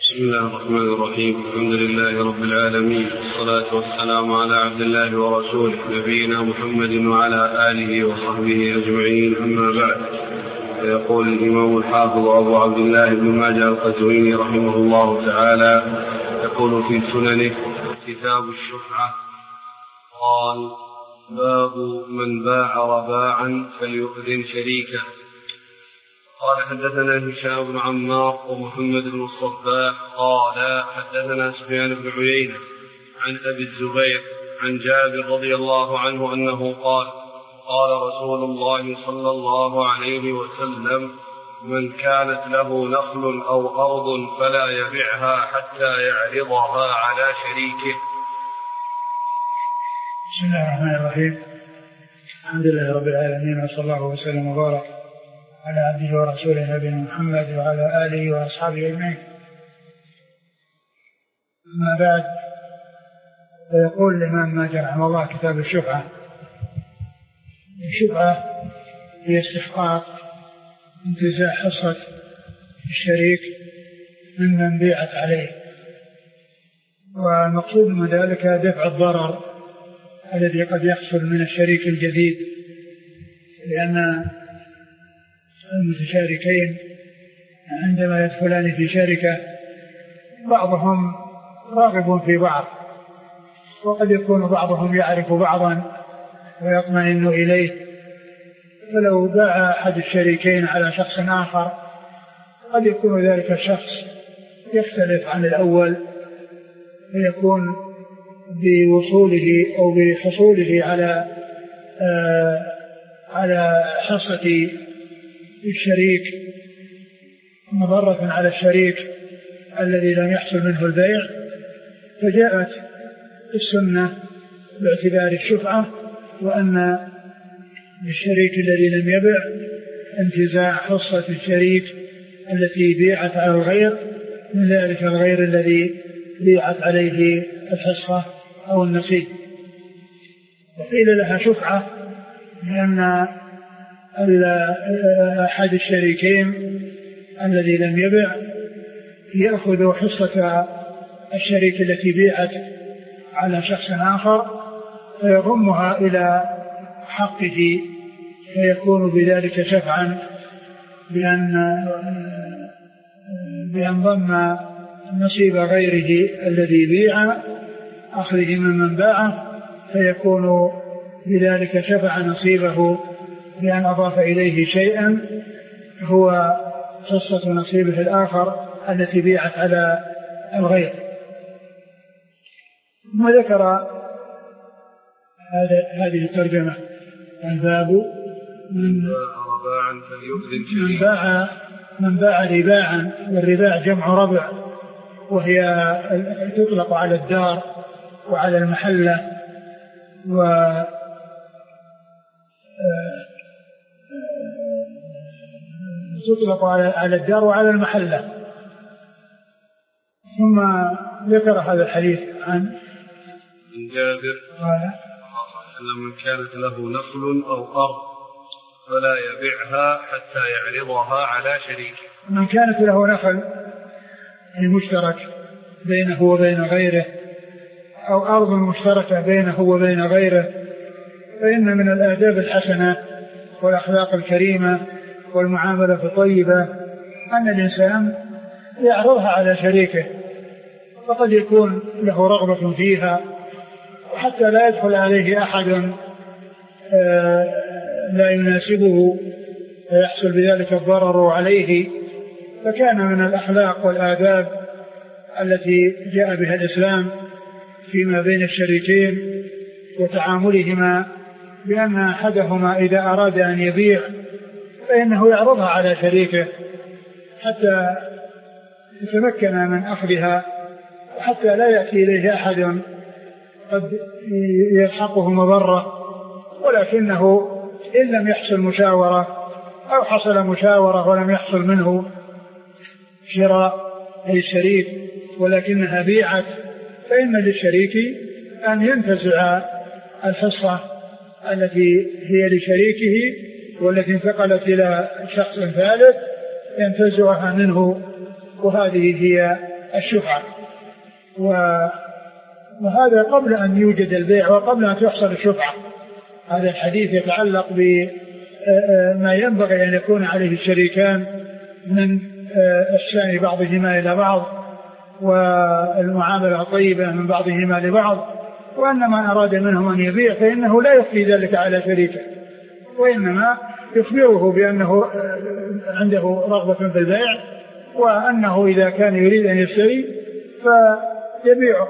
بسم الله الرحمن الرحيم. الحمد لله رب العالمين، والصلاة والسلام على عبد الله ورسوله نبينا محمد وعلى آله وصحبه أجمعين، أما بعد. فيقول الإمام الحافظ أبو عبد الله بن ماجه القزويني رحمه الله تعالى، يقول في سننه كتاب الشفعة، قال: باب من باع رباعا فليؤذن شريكه. قال: حدثنا هشام بن عمار ومحمد بن الصباح قال: حدثنا سفيان بن عيينة عن أبي الزبير عن جابر رضي الله عنه أنه قال: قال رسول الله صلى الله عليه وسلم: من كانت له نخل أو أرض فلا يبيعها حتى يعرضها على شريكه. بسم الله الرحمن الرحيم. الحمد لله رب العالمين، وصلى الله وسلم وبارك على عبده ورسوله نبينا محمد وعلى آله وأصحابه أجمعين. أما بعد، فيقول الإمام ماجه رحمه الله كتاب الشفعة. الشفعة هي استحقاق انتزاع حصة الشريك ممن بيعت عليه، والمقصود من ذلك دفع الضرر الذي قد يحصل من الشريك الجديد، لأن المتشاركين عندما يدخلان في شركة بعضهم راغب في بعض، وقد يكون بعضهم يعرف بعضا ويطمئن إليه، فلو باع أحد الشريكين على شخص آخر قد يكون ذلك الشخص يختلف عن الأول، فيكون بوصوله أو بحصوله على حصة الشريك مضرة على الشريك الذي لم يحصل منه البيع، فجاءت السنة باعتبار الشفعة، وأن الشريك الذي لم يبع انتزاع حصة الشريك التي بيعت على الغير من ذلك الغير الذي بيعت عليه الحصة أو النصيب. وقيل لها شفعة لأن أحد الشريكين الذي لم يبع يأخذ حصة الشريك التي بيعت على شخص آخر فيضمها إلى حقه، فيكون بذلك شفعا بأن ضم نصيب غيره الذي بيع أخذه ممن باعه، فيكون بذلك شفع نصيبه بأن أضاف إليه شيئا هو حصة نصيبه الآخر التي بيعت على الغير. ثم ذكر هذه الترجمة: الباب من باع رباعا، والرباع جمع ربع، وهي تطلق على الدار وعلى المحلة، تطلق على الدار وعلى المحلة. ثم ذكر هذا الحديث عن جابر قال: من كانت له نخل أو أرض فلا يبيعها حتى يعرضها على شريكه. من كانت له نخل المشترك بينه وبين غيره، أو أرض مشتركة بينه وبين غيره، فإن من الآداب الحسنة والأخلاق الكريمة والمعاملة الطيبة أن الإنسان يعرضها على شريكه، فقد يكون له رغبة فيها، وحتى لا يدخل عليه أحد لا يناسبه فيحصل بذلك الضرر عليه. فكان من الأخلاق والآداب التي جاء بها الإسلام فيما بين الشريكين وتعاملهما بأن أحدهما إذا أراد أن يبيع فإنه يعرضها على شريكه حتى يتمكن من أخذها، وحتى لا يأتي إليه أحد قد يلحقه مضرة، ولكنه إن لم يحصل مشاورة أو حصل مشاورة ولم يحصل منه شراء للشريك ولكنها بيعت، فإن للشريك أن ينتزع الحصة التي هي لشريكه والتي انتقلت إلى شخص ثالث ينتزعها منه، وهذه هي الشفعة. وهذا قبل أن يوجد البيع وقبل أن تحصل الشفعة. هذا الحديث يتعلق بما ينبغي أن يكون عليه الشريكان من إحسان بعضهما إلى بعض والمعاملة الطيبة من بعضهما لبعض، وأن ما أراد منهم أن يبيع فإنه لا يخفي ذلك على شريكه، وإنما يخبره بأنه عنده رغبة في البيع، وأنه إذا كان يريد أن يشتري فيبيعه.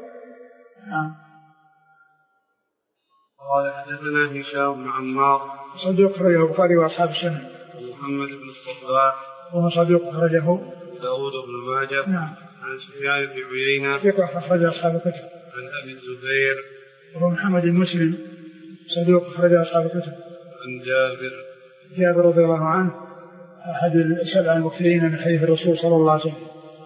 قال حدثنا هشام بن عمار صدوق أخرجه البخاري وأصحاب السنن. محمد بن الصباح وهو صدوق أخرجه داود بن ماجه. نعم. عن سفيان بن عيينة ثقة أخرج أصحاب الكتب. عن أبي الزبير وهو محمد بن مسلم صدوق أخرج أصحاب الكتب. عن جابر رضي الله عنه أحد السبع المكثرين من حديث الرسول صلى الله عليه وسلم.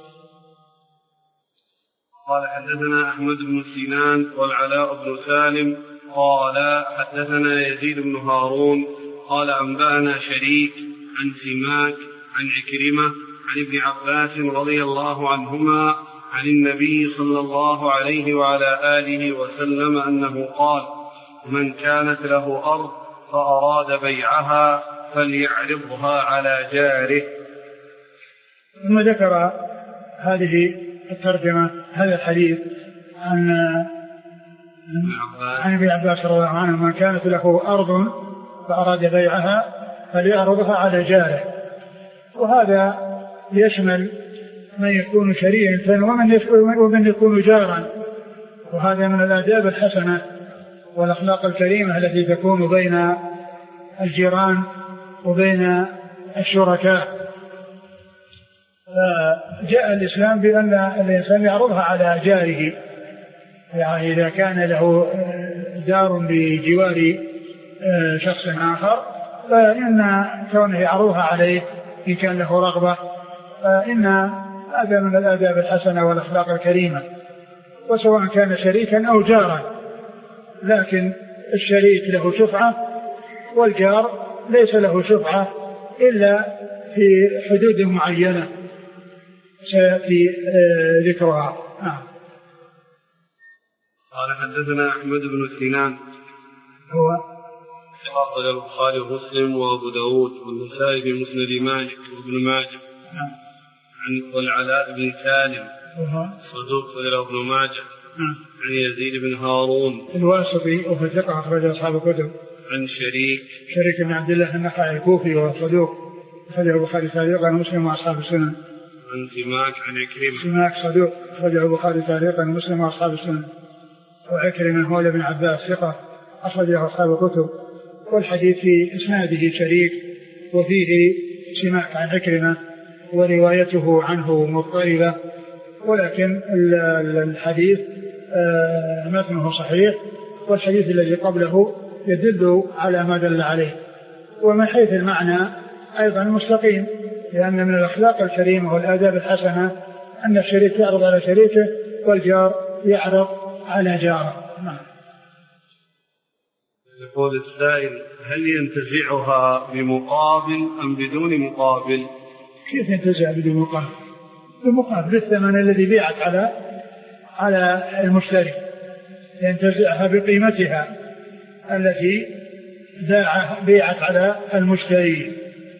قال حدثنا أحمد بن سنان والعلاء بن سالم قال حدثنا يزيد بن هارون قال أنبأنا شريك عن سماك عن عكرمة عن ابن عباس رضي الله عنهما عن النبي صلى الله عليه وعلى آله وسلم أنه قال: من كانت له أرض فأراد بيعها فليعرضها على جاره. ثم ذكر هذه الترجمة هذا الحديث عن ابن عباس رضي الله عنه: من كانت له أرض فأراد بيعها فليعرضها على جاره. وهذا يشمل من يكون شريكا ومن يكون جارا، وهذا من الآداب الحسنة والأخلاق الكريمة التي تكون بين الجيران وبين الشركاء. جاء الإسلام بأن الإنسان يعرضها على جاره، يعني إذا كان له دار بجوار شخص آخر فإن كونه يعرضها عليه إن كان له رغبة، فإن هذا من الآداب الحسنة والأخلاق الكريمة، وسواء كان شريكا أو جارا. لكن الشريك له شفعة والجار ليس له شفعة إلا في حدود معينة سيأتي ذكرها. قال حدثنا أحمد بن سنان هو أخرج البخاري ومسلم وأبو داود والنسائي في مسند ماجه وابن ماجه. عن والعلاء بن سالم صدوق غير ابن ماجه. عن يزيد بن هارون الواسطي وهو ثقة أخرج أصحاب الكتب. عن شريك بن عبد الله النخعي الكوفي وهو صدوق أخرجه البخاري تعليقا ومسلم وأصحاب السنن. عن سماك عن عكرمة سماك صدوق أخرجه البخاري تعليقا ومسلم وأصحاب السنن. وعكرمة هو ابن عباس ثقة أخرجه أصحاب الكتب. والحديث في إسناده شريك وفيه سماك عن عكرمة وروايته عنه مضطربة، ولكن الحديث متنه صحيح، والحديث الذي قبله يدل على ما دل عليه. ومن حيث المعنى أيضا مستقيم، لأن من الأخلاق الكريمة والآداب الحسنة أن الشريك يعرض على شريكه والجار يعرض على جاره. يقول السائل: هل ينتزعها بمقابل أم بدون مقابل؟ كيف ينتزع بدون مقابل؟ بمقابل الثمن الذي بيعت على المشتري، ينتزعها بقيمتها التي بيعت على المشتري.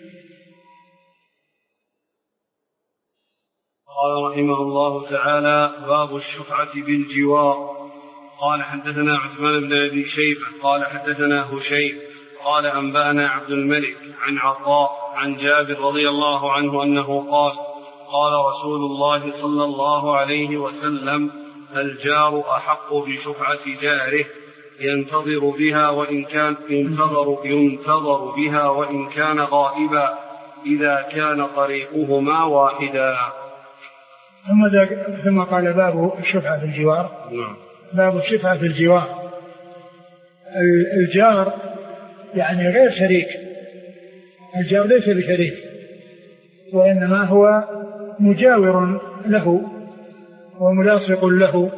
قال رحمه الله تعالى: باب الشفعة بالجوار. قال حدثنا عثمان بن أبي شيبة قال حدثنا هشيم قال أنبأنا عبد الملك عن عطاء عن جابر رضي الله عنه أنه قال: قال رسول الله صلى الله عليه وسلم: الجار أحق بشفعة جاره ينتظر بها وإن كان غائبا إذا كان طريقهما واحدا. ثم قال: باب الشفعة في الجوار. باب الشفعة في الجوار. الجار يعني غير شريك، الجار ليس بشريك، وإنما هو مجاور له وملاصق له،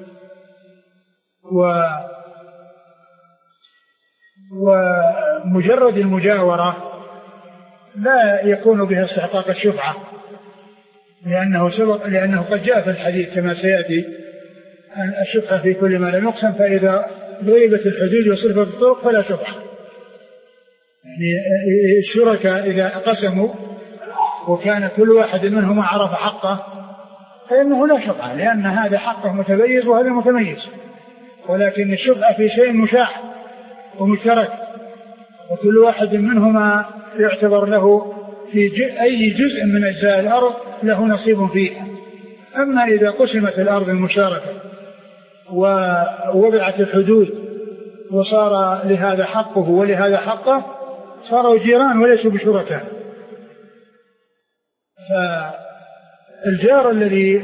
ومجرد المجاورة لا يكون بها استحقاق الشفعة، لأنه قد جاء في الحديث كما سيأتي أن الشفعة في كل ما لم يقسم، فإذا ضربت الحدود وصرفت الطرق فلا شفعة. يعني الشركاء إذا قسموا وكان كل واحد منهم عرف حقه فإنه لا شفعة، لأن هذا حقه متميز وهذا متميز. ولكن الشفعة في شيء مشاح ومشترك، وكل واحد منهما يعتبر له في أي جزء من أجزاء الأرض له نصيب فيه. أما إذا قسمت الأرض المشاركة ووضعت الحدود وصار لهذا حقه ولهذا حقه، صاروا جيران وليسوا بشركاء. فالجار الذي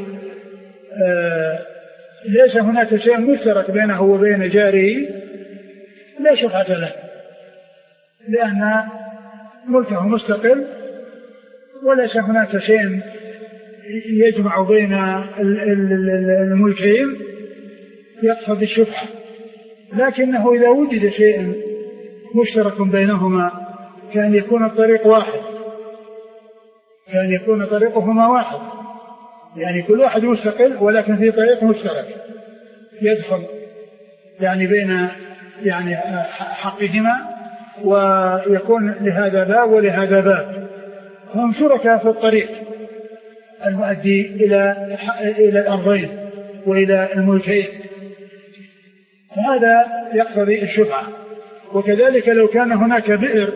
ليس هناك شيء مشترك بينه وبين جاره لا شفعة له، لأن ملكه مستقل وليس هناك شيء يجمع بين الملكين يقصد الشفعة. لكنه إذا وجد شيء مشترك بينهما كان يكون الطريق واحد، كان يكون طريقهما واحد، يعني كل واحد مستقل ولكن في طريق مشترك يدخل يعني بين يعني حقهما، ويكون لهذا باب ولهذا باب، هم شركاء في الطريق المؤدي إلى الأرضين وإلى الملكين، هذا يقتضي الشفعة. وكذلك لو كان هناك بئر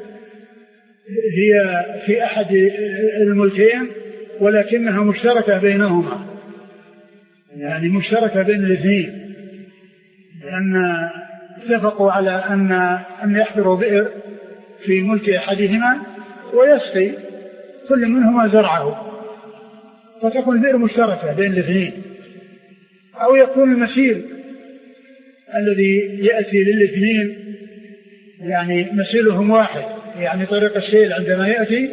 هي في أحد الملكين ولكنها مشتركة بينهما، يعني مشتركة بين الاثنين، لأن اتفقوا على أن يحفروا بئر في ملك أحدهما ويسقي كل منهما زرعه، فتكون البئر مشتركة بين الاثنين. أو يكون المسير الذي يأتي للاثنين يعني مسيرهم واحد، يعني طريق السيل عندما يأتي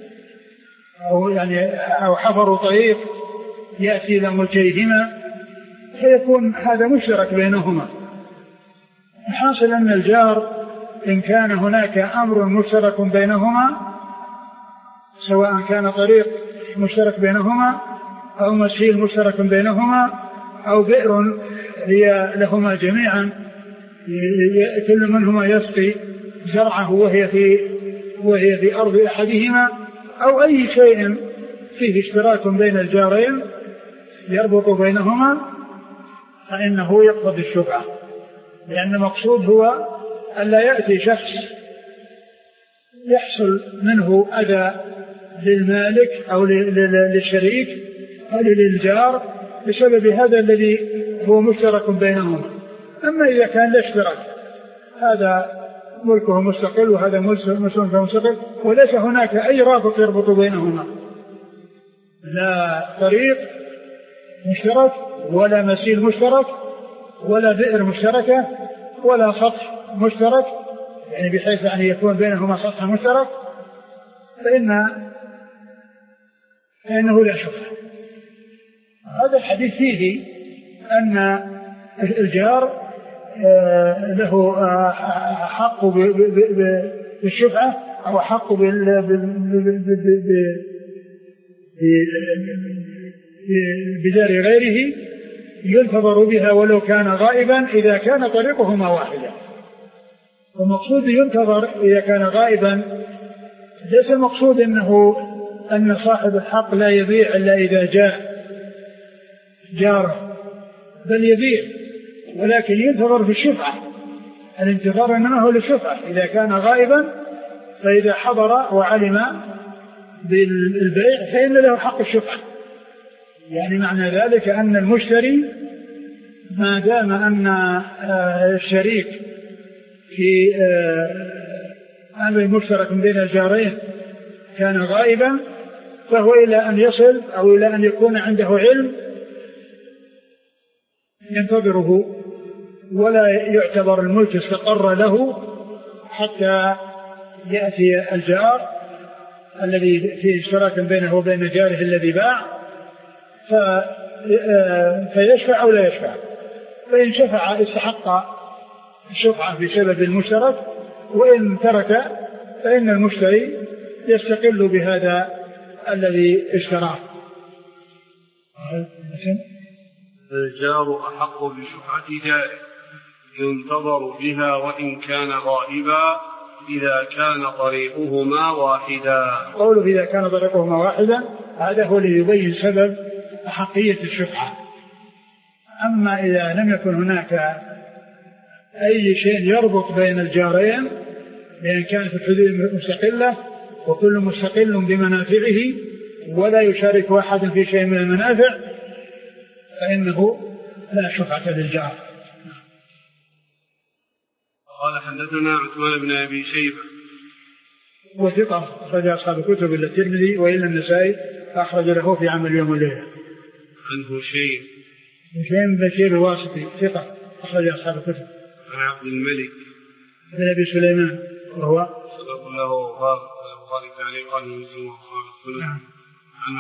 أو حفروا طريق يأتي إلى ملكيهما، فيكون هذا مشترك بينهما. الحاصل أن الجار إن كان هناك أمر مشترك بينهما، سواء كان طريق مشترك بينهما أو مسيل مشترك بينهما أو بئر هي لهما جميعا كل منهما يسقي زرعه وهي في أرض أحدهما، أو أي شيء فيه اشتراك بين الجارين يربط بينهما، فإنه يقتضي الشفعة. لأن المقصود هو ألا يأتي شخص يحصل منه أذى للمالك أو للشريك أو للجار بسبب هذا الذي هو مشترك بينهما. أما إذا كان لا اشتراك، هذا ملكه مستقل وهذا ملكه مستقل، وليس هناك أي رابط يربط بينهما، لا طريق مشترك ولا مسيل مشترك ولا بئر مشتركة ولا سطح مشترك، يعني بحيث يعني يكون بينهما سطح مشترك، فإنه لا شفعة. هذا الحديث فيه أن الجار له حق بالشفعة أو حق بدار غيره ينتظر بها ولو كان غائبا إذا كان طريقهما واحدا. والمقصود ينتظر إذا كان غائبا ليس المقصود أن صاحب الحق لا يبيع إلا إذا جاء جاره، بل يبيع ولكن ينتظر في الشفعة. الانتظار إنما هو للشفعة إذا كان غائبا، فإذا حضر وعلم بالبيع فإن له حق الشفعة. يعني معنى ذلك أن المشتري ما دام أن الشريك في أمر مشترك بين الجارين كان غائبا، فهو إلى أن يصل أو إلى أن يكون عنده علم ينتظره، ولا يعتبر الملك استقر له حتى يأتي الجار الذي فيه اشتراك بينه وبين جاره الذي باع فيشفع أو لا يشفع. فإن شفع استحق الشفعة بسبب المشترك، وإن ترك فإن المشتري يستقل بهذا الذي اشتراه. الجار أحق بشفعة جاره ينتظر بها وإن كان غائبا إذا كان طريقهما واحدا. قوله إذا كان طريقهما واحدا هذا هو ليبين سبب أحقية الشفعة. أما إذا لم يكن هناك أي شيء يربط بين الجارين لأن كانت الحدود مستقلة وكل مستقل بمنافعه ولا يشارك أحد في شيء من المنافع فإنه لا شفعة للجار. قال حدثنا عثمان بن أبي شيبة وثقة أخرج أصحاب الكتب إلا الترمذي وإلا النسائي أخرج له في عمل يوم والليلة. عن هشيم بشير الواسطي ثقة أخرج أصحاب الكتب. عن عبد الملك بن أبي سليمان وهو صدق له البخاري تعليقا ومسلم وأصحاب السنة. عن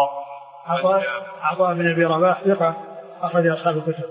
عطاء بن أبي رباح ثقة أخرج أصحاب الكتب.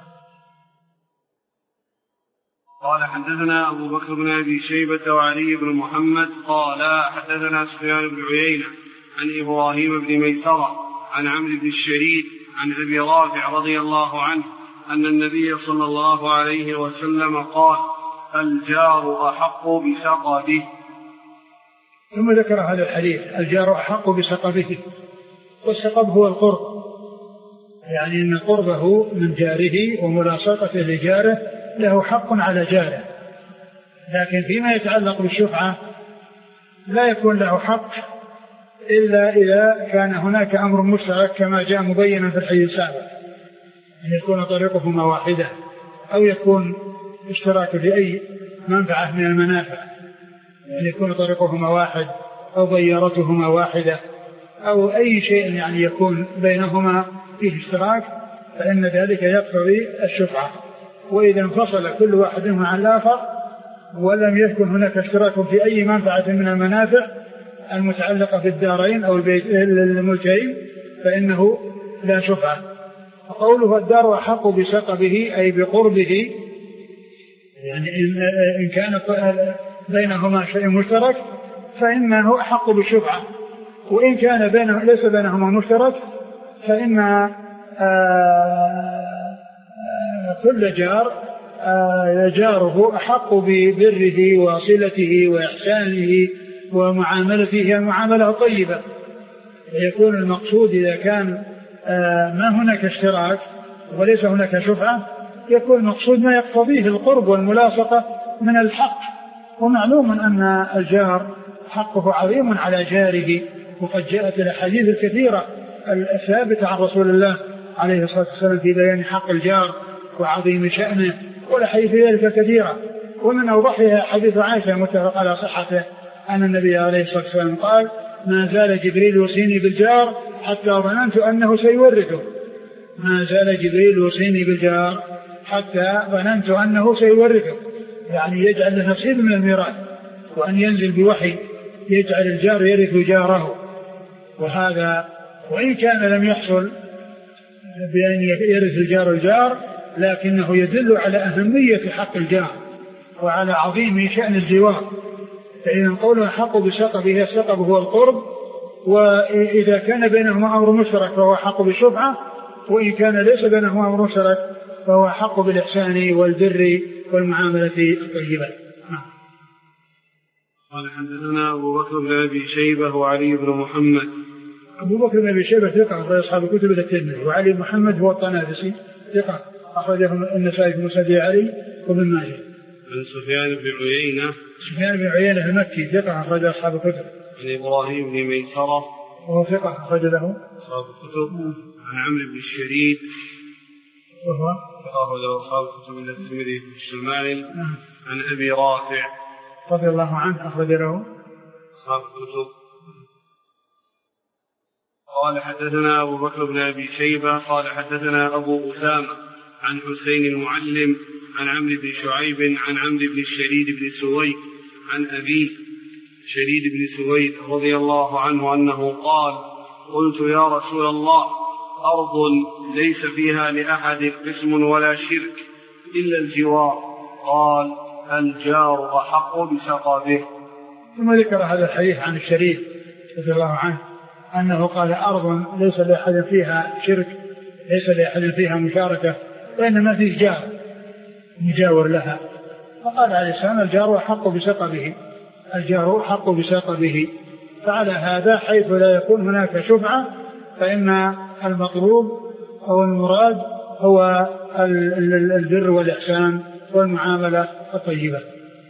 قال حدثنا أبو بكر بن أبي شيبة وعلي بن محمد قال حدثنا سفيان بن عيينة عن إبراهيم بن ميسرة عن عمرو بن الشريد عن أبي رافع رضي الله عنه أن النبي صلى الله عليه وسلم قال الجار أحق بسقبه. ثم ذكر هذا الحديث الجار أحق بسقبه. والسقب هو القرب يعني أن قربه من جاره وملاصقته لجاره له حق على جاره. لكن فيما يتعلق بالشفعة لا يكون له حق إلا إذا كان هناك أمر مشترك كما جاء مبينا في الحديث السابق أن يكون طريقهما واحدة أو يكون اشتراك في أي منفعة من المنافع أن يكون طريقهما واحد أو بيارتهما واحدة أو أي شيء يعني يكون بينهما فيه اشتراك فإن ذلك يقتضي الشفعة. وإذا انفصل كل واحد منهما عن الآخر ولم يكن هناك اشتراك في أي منفعة من المنافع المتعلقة بالدارين أو الملكين فإنه لا شفعة. وقوله الدار أحق بسقبه أي بقربه يعني إن كان بينهما شيء مشترك فإنه أحق بالشفعة. وإن كان ليس بينهما مشترك فإن كل جاره أحق ببره وصلته وإحسانه ومعاملته المعاملة طيبة. يكون المقصود إذا كان ما هناك اشتراك وليس هناك شفعة يكون المقصود ما يقتضيه القرب والملاصقة من الحق. ومعلوم أن الجار حقه عظيم على جاره وقد جاءت الأحاديث الكثيرة الثابتة عن رسول الله عليه الصلاة والسلام في بيان حق الجار وعظيم شأنه والأحاديث ذلك كثيرة. ومن أوضحها حديث عائشة متفق على صحته أن النبي عليه الصلاة والسلام قال ما زال جبريل يوصيني بالجار حتى ظننت أنه سيورثه. ما زال جبريل يوصيني بالجار حتى ظننت أنه سيورثه يعني يجعل له نصيب من الميراث وأن ينزل بوحي يجعل الجار يرث جاره. وهذا وإن كان لم يحصل بأن يرث الجار الجار لكنه يدل على أهمية حق الجار وعلى عظيم شأن الجوار. فإذا قوله حق بسقبه السقب هو القرب وإذا كان بينهما أمر مشترك فهو حق بالشفعة وإن كان ليس بينهما أمر مشترك فهو حق بالإحسان والبر والمعاملة الطيبة. قال حدثنا أبو بكر بن أبي شيبة وعلي بن محمد. أبو بكر بن أبي شيبة ثقة أخرج أصحاب الكتب الترمذي وعلي بن محمد هو الطنافسي ثقة أخرجه النسائي في مسند علي وابن ماجه. عن سفيان بن عيينة المكي ثقة أخرج أصحاب الكتب. عن إبراهيم بن ميسرة وهو ثقة أخرج له أصحاب الكتب. عن عمرو بن الشريد وهو أخرج أصحاب الكتب إلا الترمذي في الشمائل. عن أبي رافع رضي الله عنه أخرج له أصحاب الكتب. قال حدثنا أبو بكر بن أبي شيبة قال حدثنا أبو أسامة عن حسين المعلم عن عمرو بن شعيب عن عمرو بن الشريد بن سويد عن أبيه شريد بن سويد رضي الله عنه أنه قال قلت يا رسول الله أرض ليس فيها لأحد قسم ولا شرك إلا الجوار قال الجار أحق بسقبه. ثم ذكر هذا الحديث عن الشريد رضي الله عنه أنه قال أرض ليس لأحد فيها شرك، ليس لأحد فيها مشاركة، وإنما فيه جار مجاور لها. فقال عليه السلام الجار أحق بسقبه، الجار أحق بسقبه. فعلى هذا حيث لا يكون هناك شفعة فإن المطلوب أو المراد هو البر والإحسان والمعاملة الطيبة.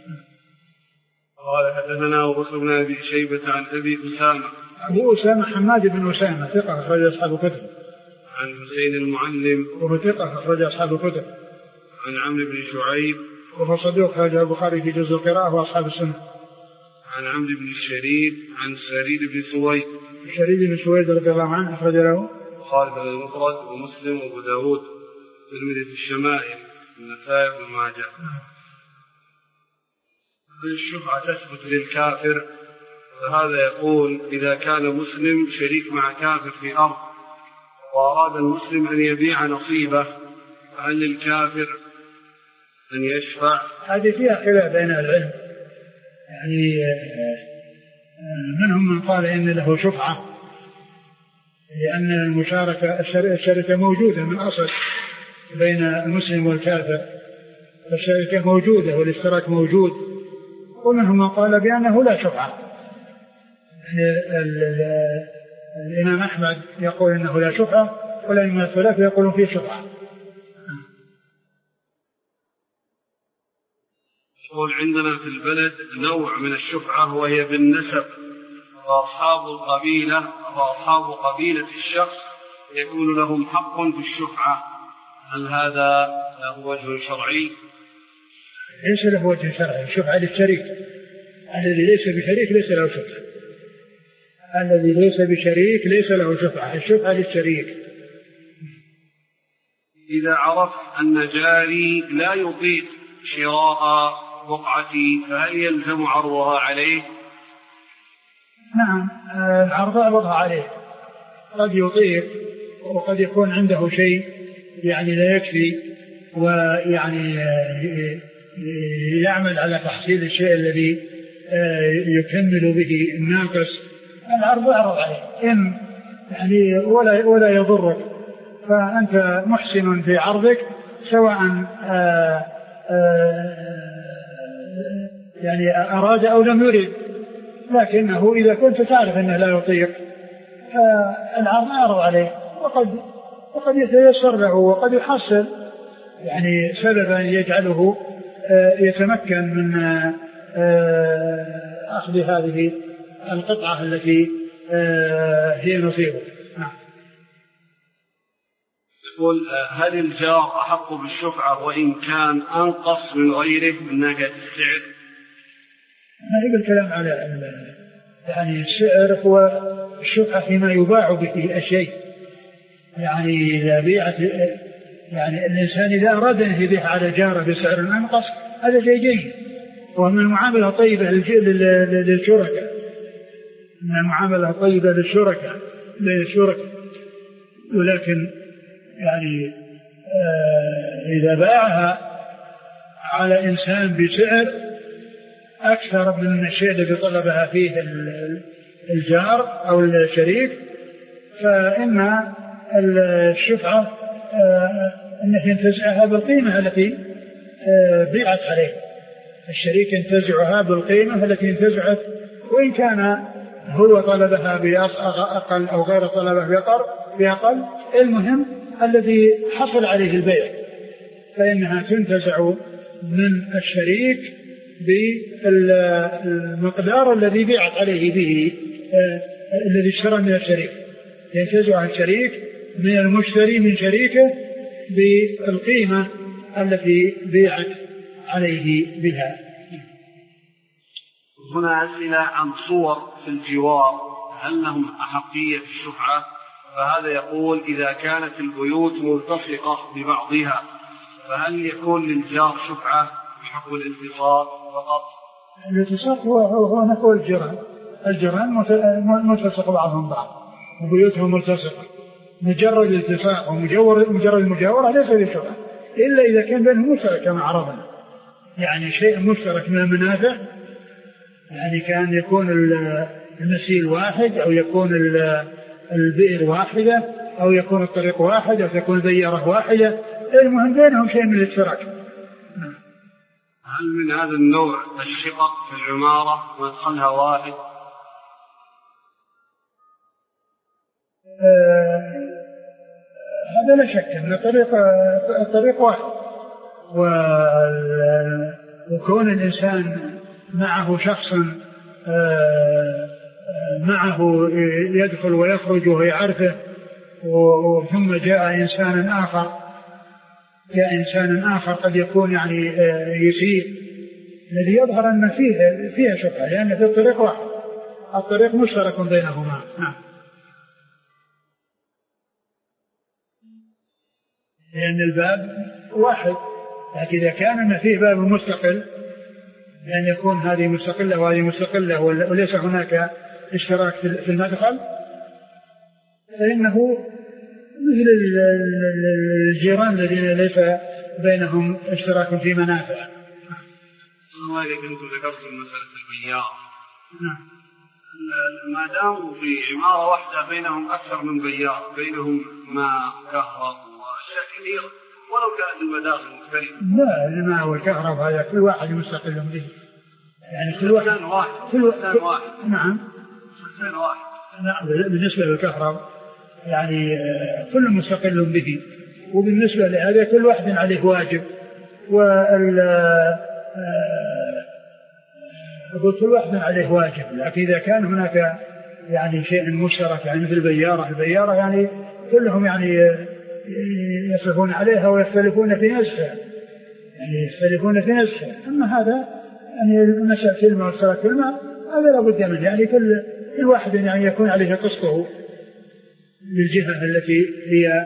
قال حدثنا أبو بكر بن أبي شيبة عن أبي أسامة. أبو أسامة حماد بن أسامة ثقة أخرج أصحاب الكتب. عن حسين المعلم وهو ثقة أخرج أصحاب الكتب. عن عمرو بن شعيب وهو صدوق أخرج البخاري في جزء القراءة وأصحاب السنة. عن عمرو بن الشريد عن سريد بن سويد. سريد بن سويد رضي الله عنه أخرج له البخاري بن المفرد ومسلم وأبو داود والترمذي في الشمائل والنسائي وابن ماجه. الشفعة تثبت للكافر، فهذا يقول إذا كان مسلم شريك مع كافر في أرض وأراد المسلم أن يبيع نصيبه، فهل للكافر أن يشفع؟ هذه فيها خلاف بين العلم، يعني منهم من قال إن له شفعة لأن المشاركة الشركة موجودة من أصل بين المسلم والكافر، فالشركة موجودة والاشتراك موجود. ومنهم من قال بأنه لا شفعة. الإمام أحمد يقول إنه لا شفعة، والأئمة الثلاثة يقولون فيه شفعة. يقول عندنا في البلد نوع من الشفعة وهي بالنسب، وأصحاب قبيلة الشخص يكون لهم حق في الشفعة، هل هذا له وجه شرعي؟ ليس له وجه شرعي. الشفعة للشريك، الذي ليس بشريك ليس له شفعة، الذي ليس بشريك ليس له شفعة، الشفعة للشريك. إذا عرف أن جاري لا يطيق شراء بقعتي فهل يلزم عرضها عليه؟ نعم، العرض عرضها عليه، قد يطيق وقد يكون عنده شيء يعني لا يكفي، ويعني يعمل على تحصيل الشيء الذي يكمل به الناقص. العرض يعرض عليه إن يعني ولا يضرك، فأنت محسن في عرضك سواء يعني أراد أو لم يرد، لكنه إذا كنت تعرف أنه لا يطيق فالعرض يعرض عليه، وقد يتيسر له وقد يحصل يعني سببا يجعله يتمكن من أخذ هذه القطعة التي هي نصيبه. يقول هل الجار أحق بالشفعة وإن كان أنقص من غيره من ناحية السعر؟ ما هي الكلام على يعني السعر هو الشفعة فيما يباع به الشيء، يعني إذا بيعت يعني الإنسان إذا أراد أن يبيع على جاره بسعر أنقص هذا شيء جيد، ومن المعاملة طيبة للشركاء، من المعاملة طيبة للشركاء، ولكن يعني إذا باعها على إنسان بسعر أكثر من الشيء الذي طلبها فيه الجار أو الشريك، فإن الشفعة أنه ينتزعها بالقيمة التي بيعت عليه، الشريك ينتزعها بالقيمة التي انتزعت، وإن كان هو طلبها بأقل أو غير طلبها بأقل، المهم الذي حصل عليه البيع فإنها تنتزع من الشريك بالمقدار الذي بيعت عليه به الذي اشترى من الشريك، ينتزع الشريك من المشتري من شريكه بالقيمة التي بيعت عليه بها. هنا أسئلة عن صور في الجوار، هل لهم أحقية في الشفعة؟ فهذا يقول إذا كانت البيوت ملتصقة ببعضها فهل يكون للجار شفعة بحق الالتصاق فقط؟ الالتصاق هو نحو الجيران ملتصق بعضهم بعض وبيوتهم ملتصقة، مجرد الالتصاق ومجرد المجاورة ليس بشفعة إلا إذا كان بينهم مشترك كما عرفنا، يعني شيء مشترك من المنافع، يعني كان يكون المسيل واحد أو يكون البئر واحدة أو يكون الطريق واحد أو تكون البيارة واحدة، المهم بينهم شيء من الاشتراك. هل من هذا النوع الشقق في العمارة مدخلها واحد؟ هذا لا شك أن الطريق واحد، وكون الإنسان معه شخص معه يدخل ويخرج وهو يعرفه، ثم جاء إنسان آخر قد يكون يعني يسيء، الذي يظهر أن فيها شبهة، لأن في الطريق واحد، الطريق مشترك بينهما. نعم. لأن الباب واحد، لكن إذا كان فيه باب مستقل، لأن يكون هذه مستقلة وهذه مستقلة وليس هناك اشتراك في المدخل، فإنه مثل الجيران الذين ليس بينهم اشتراك في منافع. الله إذا كنتم ذكرتم مسألة البيار، نعم، ما داموا في عمارة واحدة بينهم أكثر من بيار، بينهم ماء كهرب وأشياء كثيرة، ولو كانت المداخل مختلفة. لا، الماء والكهرب هذا كل واحد مستقل به، يعني كل واحد. نعم، نعم. بالنسبة للكهرب يعني كل مستقل به، وبالنسبة لهذا كل واحد عليه واجب، كل واحد عليه واجب. لكن إذا كان هناك يعني شيء مشترك، يعني مثل البيارة يعني كلهم يعني يصرفون عليها ويختلفون في نفسها، أما هذا يعني نشأ الماء واشتراك في الماء، هذا لابد منه، يعني كل واحد يعني يكون عليه قسطه للجهة التي هي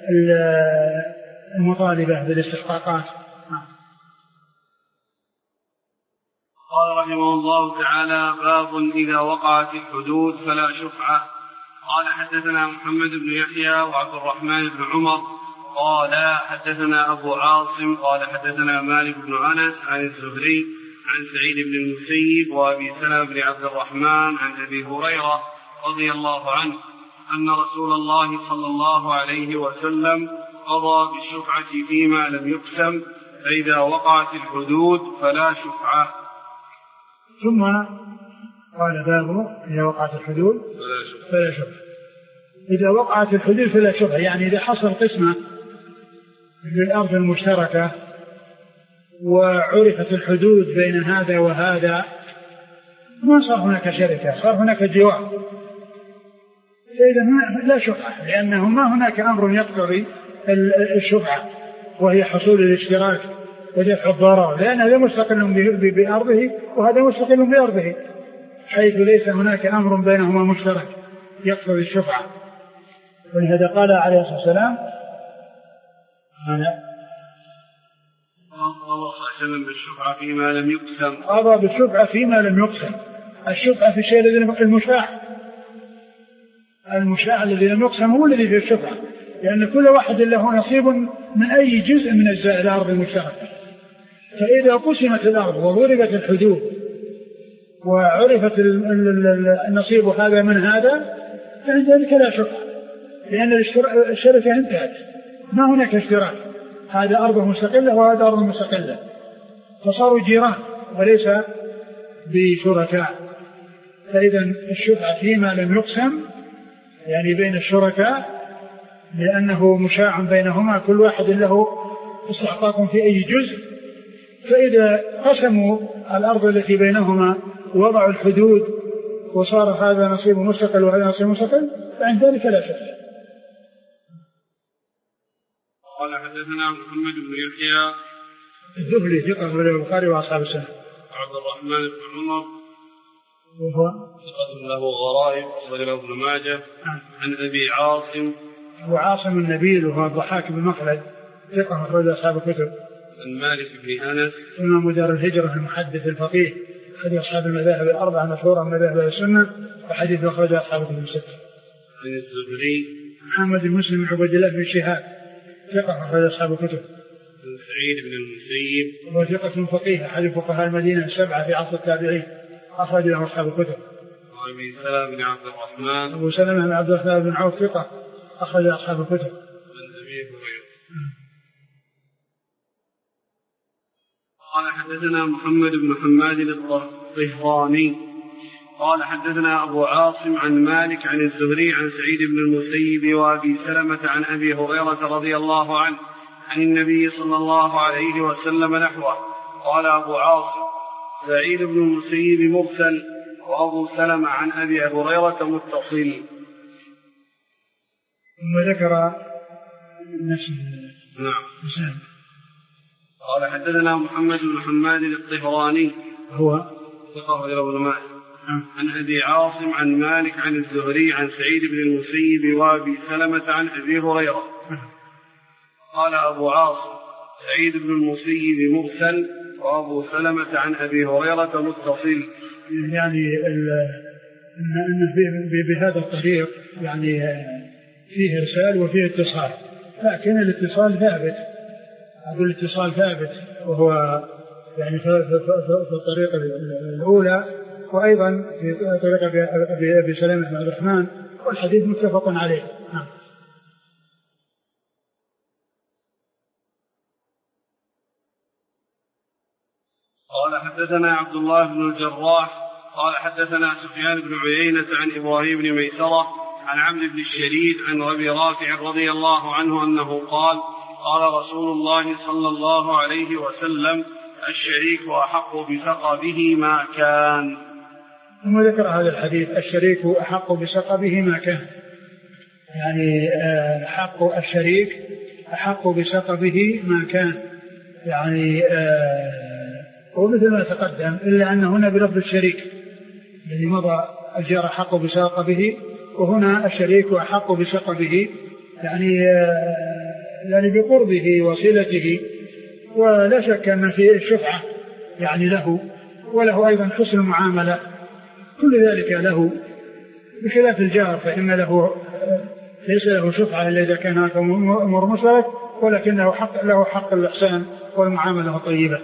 المطالبة بالاستحقاقات. قال رحمه الله تعالى: باب إذا وقعت الحدود فلا شفعة. قال: حدثنا محمد بن يحيى وعبد الرحمن بن عمر قال: حدثنا أبو عاصم قال: حدثنا مالك بن أنس عن الزهري عن سعيد بن المسيب وأبي سلمة بن عبد الرحمن عن أبي هريرة رضي الله عنه أن رسول الله صلى الله عليه وسلم قضى بالشفعة فيما لم يقسم، فإذا وقعت الحدود فلا شفعة. ثم قال: باب إذا وقعت الحدود فلا شفعة. إذا وقعت الحدود فلا شفعة، يعني إذا حصل قسمة للأرض المشتركة وعرفت الحدود بين هذا وهذا، ما صار هناك شركة، صار هناك جوار، فإذا لا شفعة، لأنه ما هناك أمر يقتضي الشفعة وهي حصول الاشتراك ودفع الضرر، لأن هذا مستقل بأرضه وهذا مستقل بأرضه، حيث ليس هناك أمر بينهما مشترك يقتضي الشفعة. ولهذا قال عليه الصلاة والسلام: بالشفعة فيما لم يقسم. قضى بالشفعة فيما لم يقسم. الشفعة في الشيء الذي المشاع الذي لم يقسم هو الذي في الشفعة، لأن كل واحد له نصيب من أي جزء من أجزاء الأرض المشتركة. فإذا قسمت الأرض وضربت الحدود وعرفت النصيب هذا من هذا، فعند ذلك لا شفعة، لأن الشركة انتهت، ما هناك اشتراك، هذا أرض مستقلة وهذا أرض مستقلة، فصاروا جيران وليس بشركاء. فإذا الشفعة فيما لم يقسم يعني بين الشركاء، لأنه مشاع بينهما، كل واحد له استحقاق في أي جزء، فإذا قسموا الأرض التي بينهما وضعوا الحدود وصار هذا نصيب مستقل وهذا نصيب مستقل، فعند ذلك لا شك. قال: حدثنا محمد بن يحيى الذهلي ثقة أخرجه البخاري وأصحاب السنة. عبد الرحمن بن عمر وهو ثقة له غرائب أخرجه ابن ماجه. عن أبي عاصم وعاصم النبيل وهو الضحاك بن مخلد ثقة أخرجه أصحاب الكتب. عن مالك بن أنس إمام دار الهجرة المحدث الفقيه أحد أصحاب المذاهب الأربعة مشهورة من مذاهب السنة، وحديث أخرجه أصحاب الكتب الستة. عن الزهري محمد بن مسلم بن عبد الله بن شهاب ثقة أخرجه أصحاب الكتب. عن سعيد بن المسيب وثقة فقيه أحد فقهاء المدينة السبعة في عصر التابعين أخرج له أصحاب الكتب. عن أبي سلمة بن عبد الرحمن. أبو سلمة بن عبد الرحمن بن عوف ثقة أخرج أصحاب الكتب. عن أبي هريرة. قال حدثنا محمد بن حماد الطهراني قال حدثنا أبو عاصم عن مالك عن الزهري عن سعيد بن المسيب وأبي سلمة عن أبي هريرة رضي الله عنه عن النبي صلى الله عليه وسلم نحوه. قال أبو عاصم سعيد بن المسيب مرسل وأبو سلمة عن أبي هريرة متصل. ثم ذكر نفس. نعم. قال حدثنا محمد بن حماد الطهراني هو ثقة غير ابن ماجه عن أبي عاصم عن مالك عن الزهري عن سعيد بن المسيب وأبي سلمة عن أبي هريرة. قال أبو عاصم سعيد بن المسيب مرسل وأبو سلمة عن أبي هريرة متصل. يعني أن بهذا الطريق يعني فيه إرسال وفيه اتصال، لكن الاتصال ثابت. أقول الاتصال ثابت وهو يعني في الطريقة الأولى، وأيضا في طريقة أبي سلمة بن عبد الرحمن، والحديث متفق عليه. قال حدثنا عبد الله بن الجراح قال حدثنا سفيان بن عيينة عن إبراهيم بن ميسرة عن عمرو بن الشريد عن أبي رافع رضي الله عنه أنه قال قال رسول الله صلى الله عليه وسلم الشريك أحق بسقبه ما كان. ثم ذكر هذا الحديث الشريك أحق بسقبه ما كان، يعني حق الشريك أحق بسقبه ما كان، يعني ومثل ما تقدم، إلا أن هنا بلفظ الشريك الذي مضى الجار أحق بسقبه، وهنا الشريك أحق بسقبه يعني بقربه وصلته، ولا شك أن فيه الشفعة يعني له، وله أيضا حسن المعاملة، كل ذلك له، بخلاف الجار فإن له ليس له شفعة إلا إذا كان هناك أمور مشترك، ولكن له حق الإحسان والمعاملة الطيبة.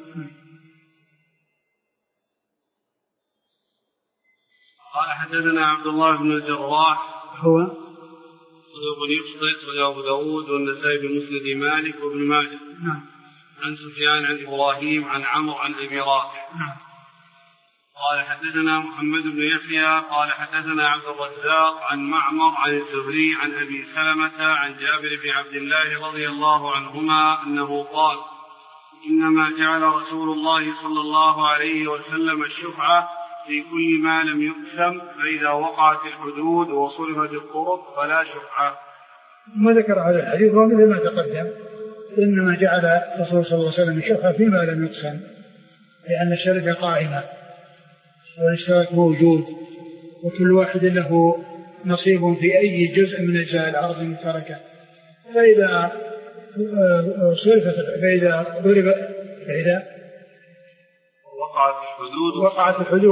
قال حدثنا عبد الله بن الجراح هو صدوق يخطئ وأبو داود والنسائي بمسند مالك وابن ماجه. نعم. عن سفيان عن إبراهيم عن عمرو عن أبي رافع. نعم. قال حدثنا محمد بن يحيى قال حدثنا عبد الرزاق عن معمر عن الزهري عن أبي سلمة عن جابر بن عبد الله رضي الله عنهما أنه قال إنما جعل رسول الله صلى الله عليه وسلم الشفعة في كل ما لم يقسم، فإذا وقعت الحدود وصرفت الطرق فلا شفعة. ما ذكر هذا الحديث ومثل ما تقدم، إنما جعل الرسول صلى الله عليه وسلم الشفعة فيما لم يقسم، لأن الشركة قائمة والاشتراك موجود، وكل واحد له نصيب في أي جزء من أجزاء الأرض المشتركة، فإذا وقعت الحدود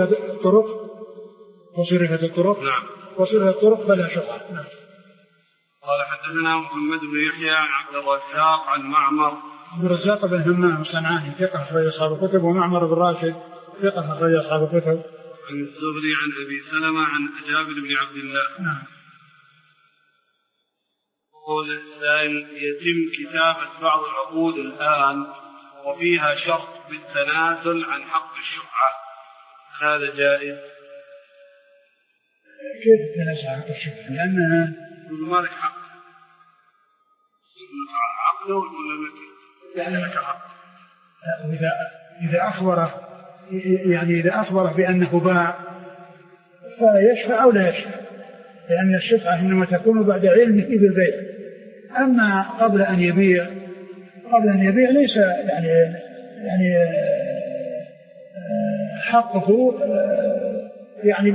وصرفت الطرق نعم. وصرفت الطرق فلا شفعة. نعم. قال حدثنا محمد بن يحيى عن عبد الرزاق عن معمر. عبد الرزاق بن همام الصنعاني ثقة أخرج أصحاب الكتب، ومعمر بن راشد ثقة أخرج أصحاب الكتب. عن الزهري عن أبي سلمة عن جابر بن عبد الله. نعم. قول السائل يتم كتابة بعض العقود الآن وفيها شرط بالتنازل عن حق الشفعة، هذا جائز؟ كيف التنازل عن حق الشفعة؟ لأنها ما لك حق، عقله ولا لك حق؟ إذا أخبره بأنه باع فيشفع أو لا يشفع، لأن الشفعة إنما تكون بعد علمه بالبيع. أما قبل أن يبيع ليس يعني حقه يعني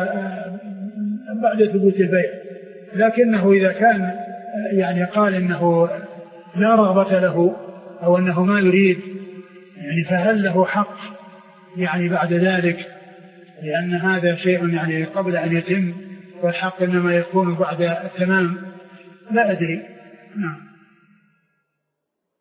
بعد ثبوت البيع، لكنه إذا كان يعني قال إنه لا رغبة له أو أنه ما يريد، يعني فهل له حق يعني بعد ذلك؟ لأن هذا شيء يعني قبل أن يتم، والحق إنما يكون بعد التمام. لا أدري. نعم.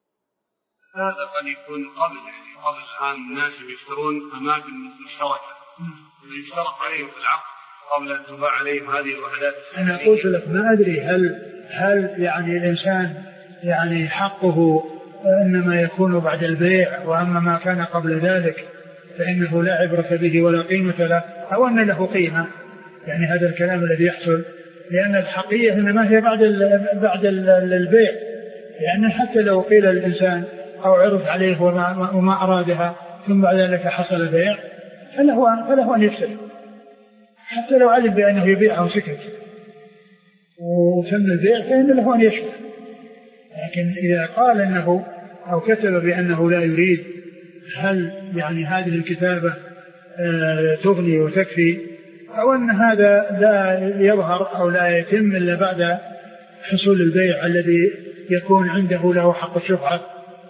هذا قد يكون قبل الآن الناس يشترون أماكن مشتركة. يشترط عليهم في العقد قبل أن تباع عليهم هذه الوحدات. أنا قلت لك ما أدري هل يعني الإنسان يعني حقه إنما يكون بعد البيع، وأما ما كان قبل ذلك فإنه لا عبرة به ولا قيمة له، أو أن له قيمة. يعني هذا الكلام الذي يحصل، لأن الحقيقة إنما هي بعد البيع، لأن حتى لو قيل للإنسان أو عرض عليه وما أرادها ثم بعد ذلك حصل بيع فله أن يفسد، حتى لو علم بأنه يبيعه وسكت وتم البيع فإن له أن يشفع. لكن إذا قال أنه أو كتب بأنه لا يريد، هل يعني هذه الكتابة تغني وتكفي، أو أن هذا لا يظهر أو لا يتم إلا بعد حصول البيع الذي يكون عنده له حق الشفعة.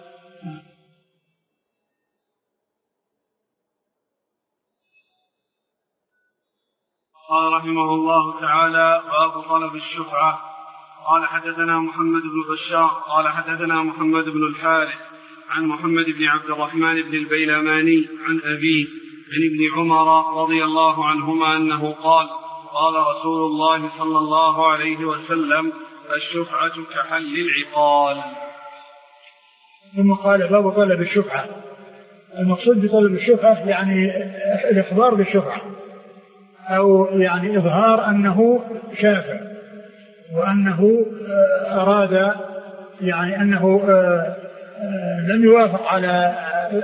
قال رحمه الله تعالى: باب طلب الشفعة. قال حدثنا محمد بن بشار قال حدثنا محمد بن الحارث عن محمد بن عبد الرحمن بن البيلماني عن أبيه عن ابن عمر رضي الله عنهما أنه قال: قال رسول الله صلى الله عليه وسلم: الشفعة كحل العقال. ثم قال: باب طلب الشفعة. المقصود بطلب الشفعة يعني الإخبار بالشفعة، أو يعني إظهار أنه شافع وأنه أراد يعني أنه لم يوافق على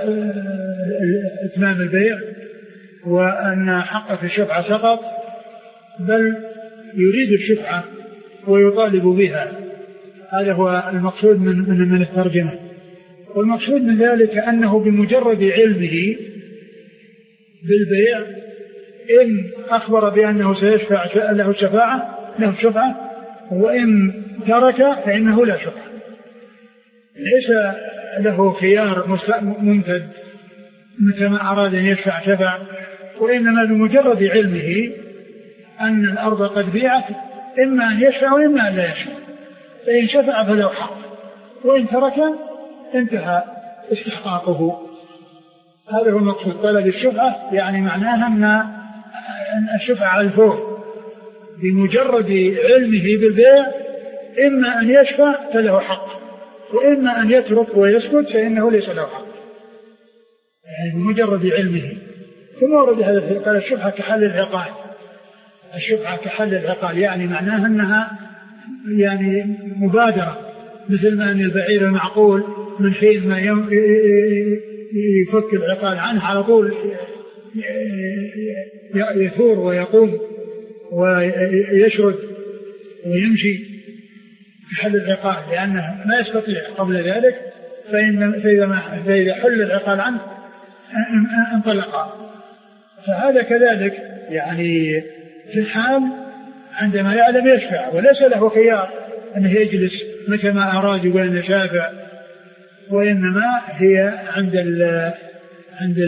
إتمام البيع وأن حقه في الشفعة سقط، بل يريد الشفعة ويطالب بها. هذا هو المقصود من الترجمة. والمقصود من ذلك أنه بمجرد علمه بالبيع إن أخبر بأنه سيشفع له الشفعة، وإن ترك فإنه لا شفعة. ليس له خيار ممتد متى ما أراد أن يشفع شفع، وإنما بمجرد علمه أن الأرض قد بيعت إما أن يشفع وإما أن لا يشفع، فإن شفع فله حق، وإن ترك انتهى استحقاقه. هذا هو المقصود طلب الشفعة، يعني معناها أن الشفعة على الفور بمجرد علمه بالبيع، إما أن يشفع فله حق، وإما أن يترك ويسكت فإنه ليس له حق، يعني بمجرد علمه. ثم ورد هذا قال: الشفعة كحل العقال. الشفعة كحل العقال يعني معناها أنها يعني مبادرة، مثل ما أن البعير المعقول من حين ما يفك العقال عنه على طول يثور ويقوم ويشرد ويمشي كحل العقال، لأنه ما يستطيع قبل ذلك، فإذا حل العقال عنه انطلق. فهذا كذلك يعني في الحال عندما يعلم يشفع وليس له خيار أنه يجلس متى ما أراد وين شافع، وإنما هي عند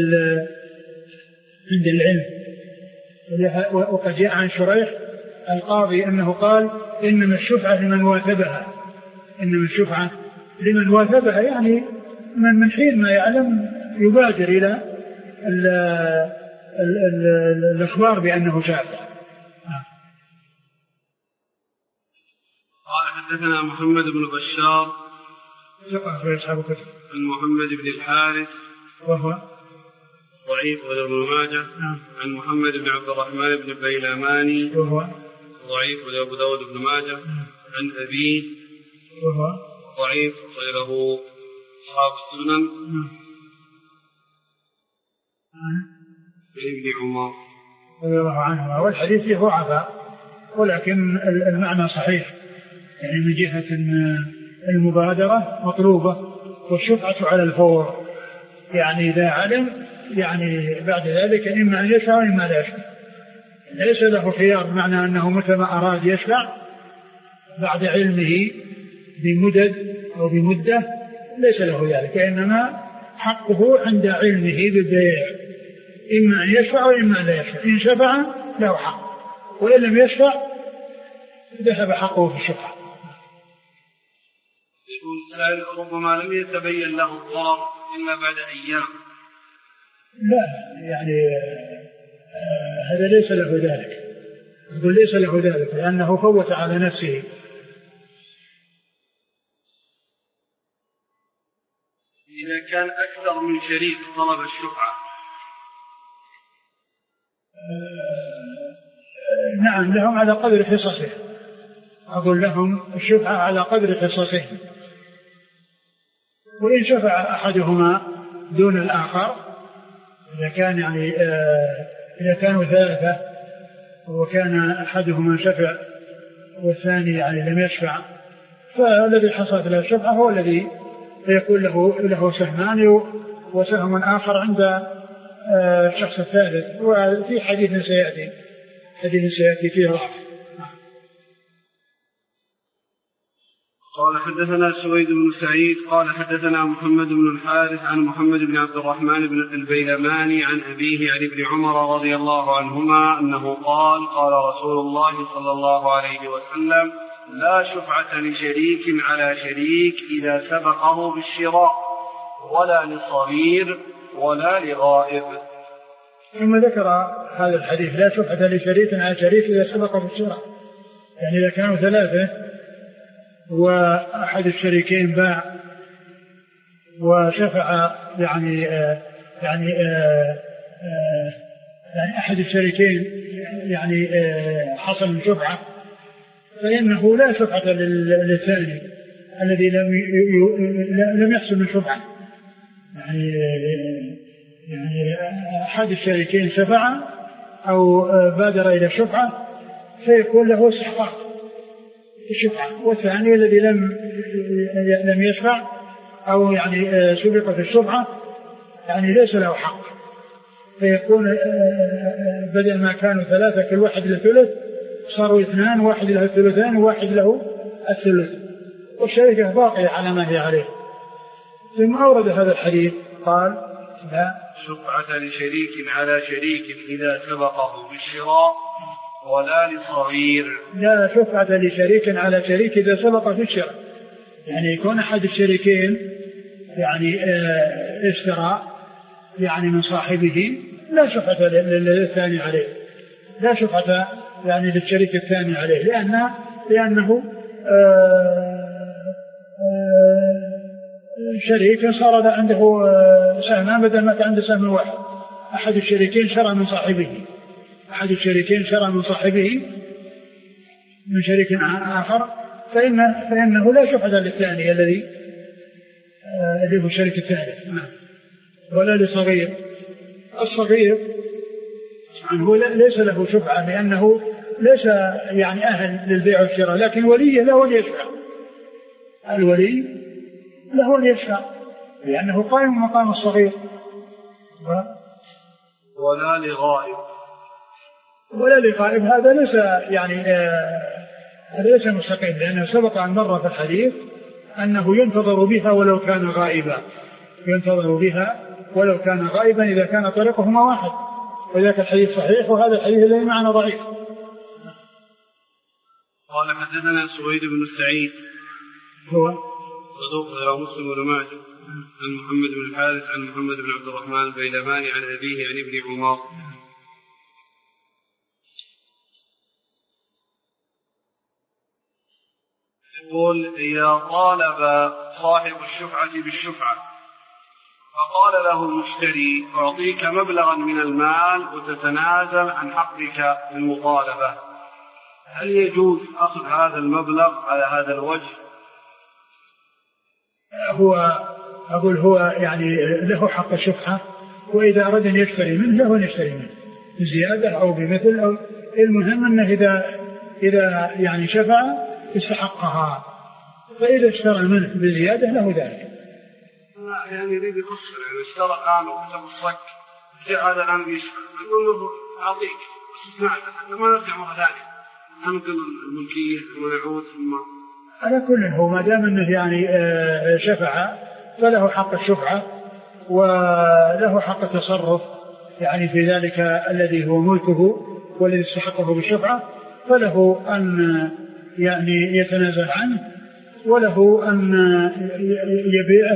العلم. وقد جاء عن شريح القاضي أنه قال: إنما الشفعة لمن واثبها. إنما الشفعة لمن واثبها، يعني من حين ما يعلم يبادر إلى الإخبار بأنه شافع. قال حدثنا محمد بن بشار عن محمد بن الحارث وهو ضعيف وله ابن ماجه. عن محمد بن عبد الرحمن بن البيلماني وهو ضعيف وله ابو داود بن ماجه. عن أبيه وهو ضعيف وله أصحاب السنن. ابن عمر رضي الله عنه. والحديث فيه ضعفاء، ولكن المعنى صحيح، يعني من جهة المبادرة مطلوبة والشفعة على الفور، يعني إذا علم يعني بعد ذلك إما أن يشفع وإما لا يشفع، ليس له خيار، معنى أنه متى ما أراد يشفع بعد علمه بمدد أو بمدة ليس له ذلك، إنما حقه عند علمه بالبيع، إما أن يشفع وإما لا يشفع. إن شفع له حق، وإن لم يشفع ذهب حقه في الشفعة. ربما لم يتبين له الضرر إلا بعد أيام. لا، يعني هذا ليس له ذلك، يقول ليس له ذلك لأنه فوت على نفسه. إذا كان أكثر من شريك طلب الشفعة نعم لهم على قدر حصصه، أقول لهم الشفعة على قدر حصصه، وإن شفع أحدهما دون الآخر إذا كان يعني إذا كانوا ثلاثة وكان أحدهما شفع والثاني يعني لم يشفع، فالذي حصلت له الشفعة هو الذي يكون له سهمان وسهم آخر عند الشخص الثالث. وفي حديث سيأتي فيه ضعف. قال حدثنا سويد بن سعيد قال حدثنا محمد بن الحارث عن محمد بن عبد الرحمن بن البيلماني عن أبيه عن ابن عمر رضي الله عنهما أنه قال قال رسول الله صلى الله عليه وسلم لا شفعة لشريك على شريك إذا سبقه بالشراء ولا لصغير ولا لغائب. ثم ذكر هذا الحديث لا شفعة لشريك على شريك إذا سبقه بالشراء، يعني إذا كانوا ثلاثة وأحد الشريكين باع وشفع يعني أحد الشريكين يعني حصل من شفعة، فإنه لا شفعة للثاني الذي لم يحصل من شفعة. يعني أحد الشريكين شفع أو بادر إلى شفعة فيكون له استحقاق الشفعة، والثاني الذي لم يشفع أو يعني سبق في الشفعة يعني ليس له حق، فيكون بدل ما كانوا ثلاثة كل واحد له ثلث صاروا اثنان، واحد له الثلثان وواحد له الثلث، والشركة باقية على ما هي عليه. ثم أورد هذا الحديث قال لا شفعة لشريك على شريك إذا سبقه بالشراء ولا لصغير. لا شفعة لشريك على شريك إذا سبق في الشراء، يعني يكون أحد الشريكين يعني اشترى يعني من صاحبه، لا شفعة للثاني عليه، لا شفعة يعني للشريك الثاني عليه، لأنه شريك صار عنده سهمان بدل ما كان عنده سهم واحد. أحد الشريكين شرى من صاحبه من شريك آخر، فإنه لا شفعة للثاني الذي هو الشريك الثالث، ولا لصغير. الصغير هو ليس له شفعة لأنه ليس يعني أهل للبيع والشراء، لكن وليه له ليشفع، الولي له ليشفع لأنه قائم مقام الصغير. ولا لغائب هذا ليس يعني هذا ليس مستقيم، لأنه سبق أن مر في الحديث أنه ينتظر بها ولو كان غائبا، إذا كان طريقهما واحد، وذاك الحديث صحيح وهذا الحديث الذي معنا ضعيف. قال حدثنا سويد بن سعيد هو صدوق غير مسلم بن ماجه عن محمد بن الحارث عن محمد بن عبد الرحمن البيلماني عن أبيه عن ابن عمر. يقول إذا طالب صاحب الشفعة بالشفعة فقال له المشتري أعطيك مبلغا من المال وتتنازل عن حقك بالمطالبة، هل يجوز أخذ هذا المبلغ على هذا الوجه؟ هو يعني له حق الشفعة، وإذا أراد أن يشتري منه له أن يشتري منه بزيادة أو بمثل، أو المهم أنه إذا يعني شفع استحقها، فإذا اشترى منه بزيادة له ذلك. يعني يريد يقصر، يعني اشترى الآن وكتب الصك جاء هذا الآن بيشفع يقول له أعطيك بس اسمعنا ما نرجع مرة ثانية ننقل الملكية ونعود ثم على كل هو ما دام أنه يعني شفع فله حق الشفعة وله حق التصرف يعني في ذلك الذي هو ملكه والذي استحقه بالشفعة، فله أن يعني يتنازل عنه وله أن يبيعه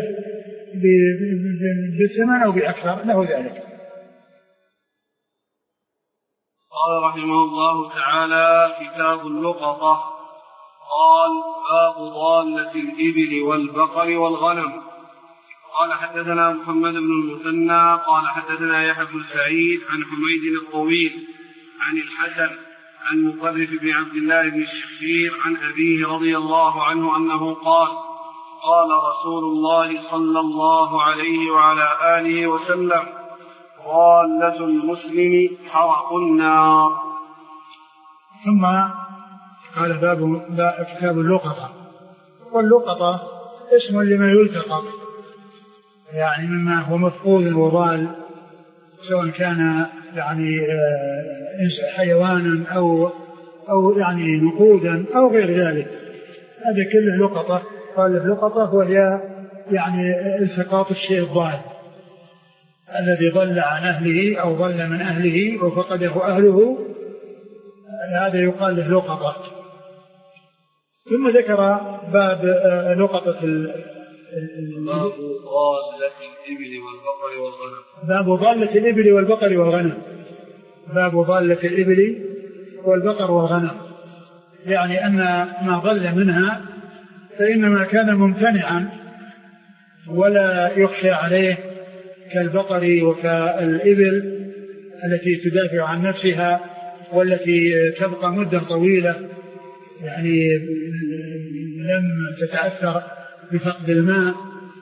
بالثمن أو بأكثر، له ذلك. قال رحمه الله تعالى: كتاب اللقطة. قال: باب ضالة الإبل والبقر والغنم. قال: حدثنا محمد بن المثنى قال: حدثنا يحيى بن سعيد عن حميد الطويل عن الحسن عن مطرف بن عبد الله بن الشخير عن أبيه رضي الله عنه أنه قال: قال رسول الله صلى الله عليه وعلى آله وسلم: ضالة المسلم حرق النار. ثم قال باب كتاب اللقطة. واللقطة اسم لما يلتقط، يعني مما هو مفقود وضال، سواء كان يعني حيوانا أو يعني نقودا أو غير ذلك، هذا كله لقطة. قال اللقطة وهي يعني التقاط الشيء الضال الذي ضل عن أهله أو ضل من أهله وفقده أهله، هذا يقال له لقطة. ثم ذكر باب لقطة باب ضالة الإبل والبقر والغنم. باب ضالة الإبل والبقر والغنم. باب ضالة الإبل والبقر والغنم، يعني أن ما ضل منها فإنما كان ممتنعا ولا يخشى عليه كالبقر وكالإبل التي تدافع عن نفسها والتي تبقى مدة طويلة، يعني لم تتأثر بفقد الماء،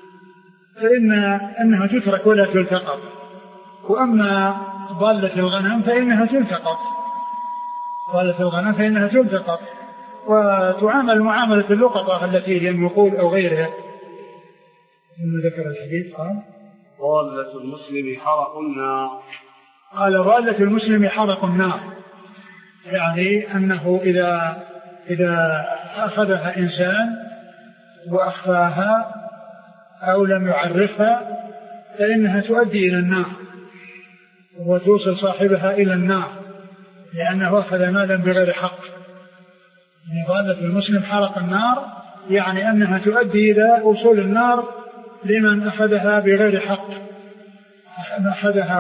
فإنها تترك ولا تلتقط. وأما ضالة الغنم فإنها تلتقط، ضالة الغنم فإنها تلتقط وتعامل معاملة اللقطة التي هي النقود أو غيرها. ثم ذكر الحديث قال: ضالة المسلم حرق النار. قال: ضالة المسلم حرق النار، يعني أنه إذا أخذها إنسان وأخفاها أو لم يعرفها فإنها تؤدي إلى النار وتوصل صاحبها إلى النار، لأنه أخذ مالا بغير حق. ضالة المسلم حرق النار، يعني أنها تؤدي إلى وصول النار لمن أخذها بغير حق، أخذها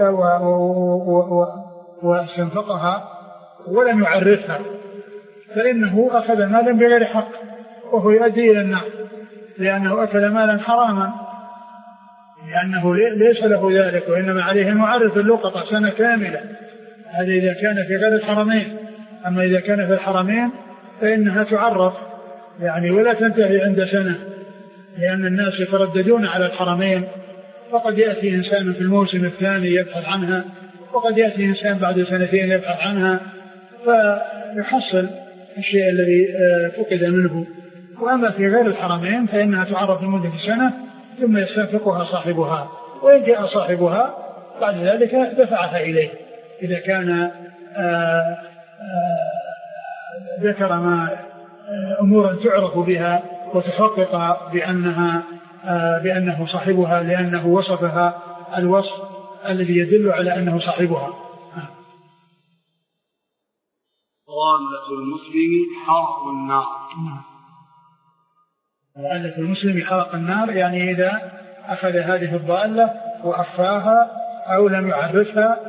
واستنفقها ولم يعرفها، فإنه أخذ مالا بغير حق وهو يؤدي إلى النار، لأنه أكل مالا حراما، لأنه ليس له ذلك، وإنما عليه أن يعرف اللقطة سنة كاملة. هذا إذا كان في غير الحرمين. أما إذا كان في الحرمين فإنها تعرف يعني ولا تنتهي عند سنة، لأن الناس يترددون على الحرمين، فقد يأتي إنسان في الموسم الثاني يبحث عنها، وقد يأتي إنسان بعد سنتين يبحث عنها، فيحصل الشيء الذي فقد منه. وأما في غير الحرمين فإنها تعرف لمدة سنة ثم يستنفقها صاحبها، وإن جاء صاحبها بعد ذلك دفعها إليه إذا كان ذكر ما أمورا تعرف بها وتحقق بأنه صاحبها، لأنه وصفها الوصف الذي يدل على أنه صاحبها. ضالة المسلم حرق النار. ضالة المسلم حرق النار، يعني إذا أخذ هذه الضالة وأخفاها أو لم يعرفها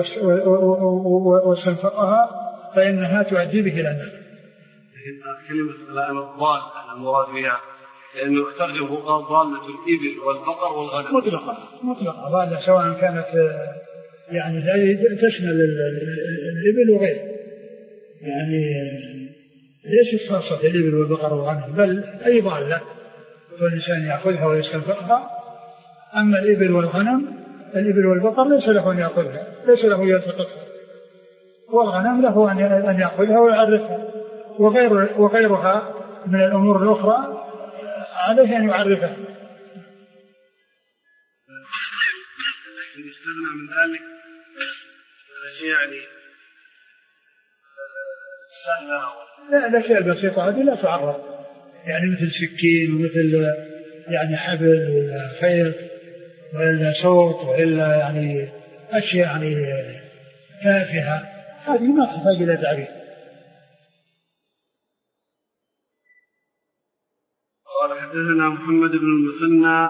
واستنفقها فإنها تؤدي به إلى النار. كلمة الضالة المراد بها لأنه اخترجه ضالة الإبل والبقر والغنم مطلقة ضالة، سواء كانت يعني تشمل الإبل وغيره، يعني ليست خاصة الإبل والبقر والغنم، بل أي ضالة فالإنسان يأخذها ويستنفقها. أما الإبل والبقر ليس له أن يأخذها، ليس له يلتقطها، والغنم له أن يأخذها ويعرفها، وغيرها من الأمور الأخرى عليه أن يعرفها. يستغنى من ذلك يعني لا، الأشياء البسيطة هذه لا تعرف، يعني مثل سكين ومثل يعني حبل ولا خيط ولا صوت ولا يعني أشياء يعني تافهة، هذه ما تحتاج إلى تعريف. قال: حدثنا محمد بن المثنى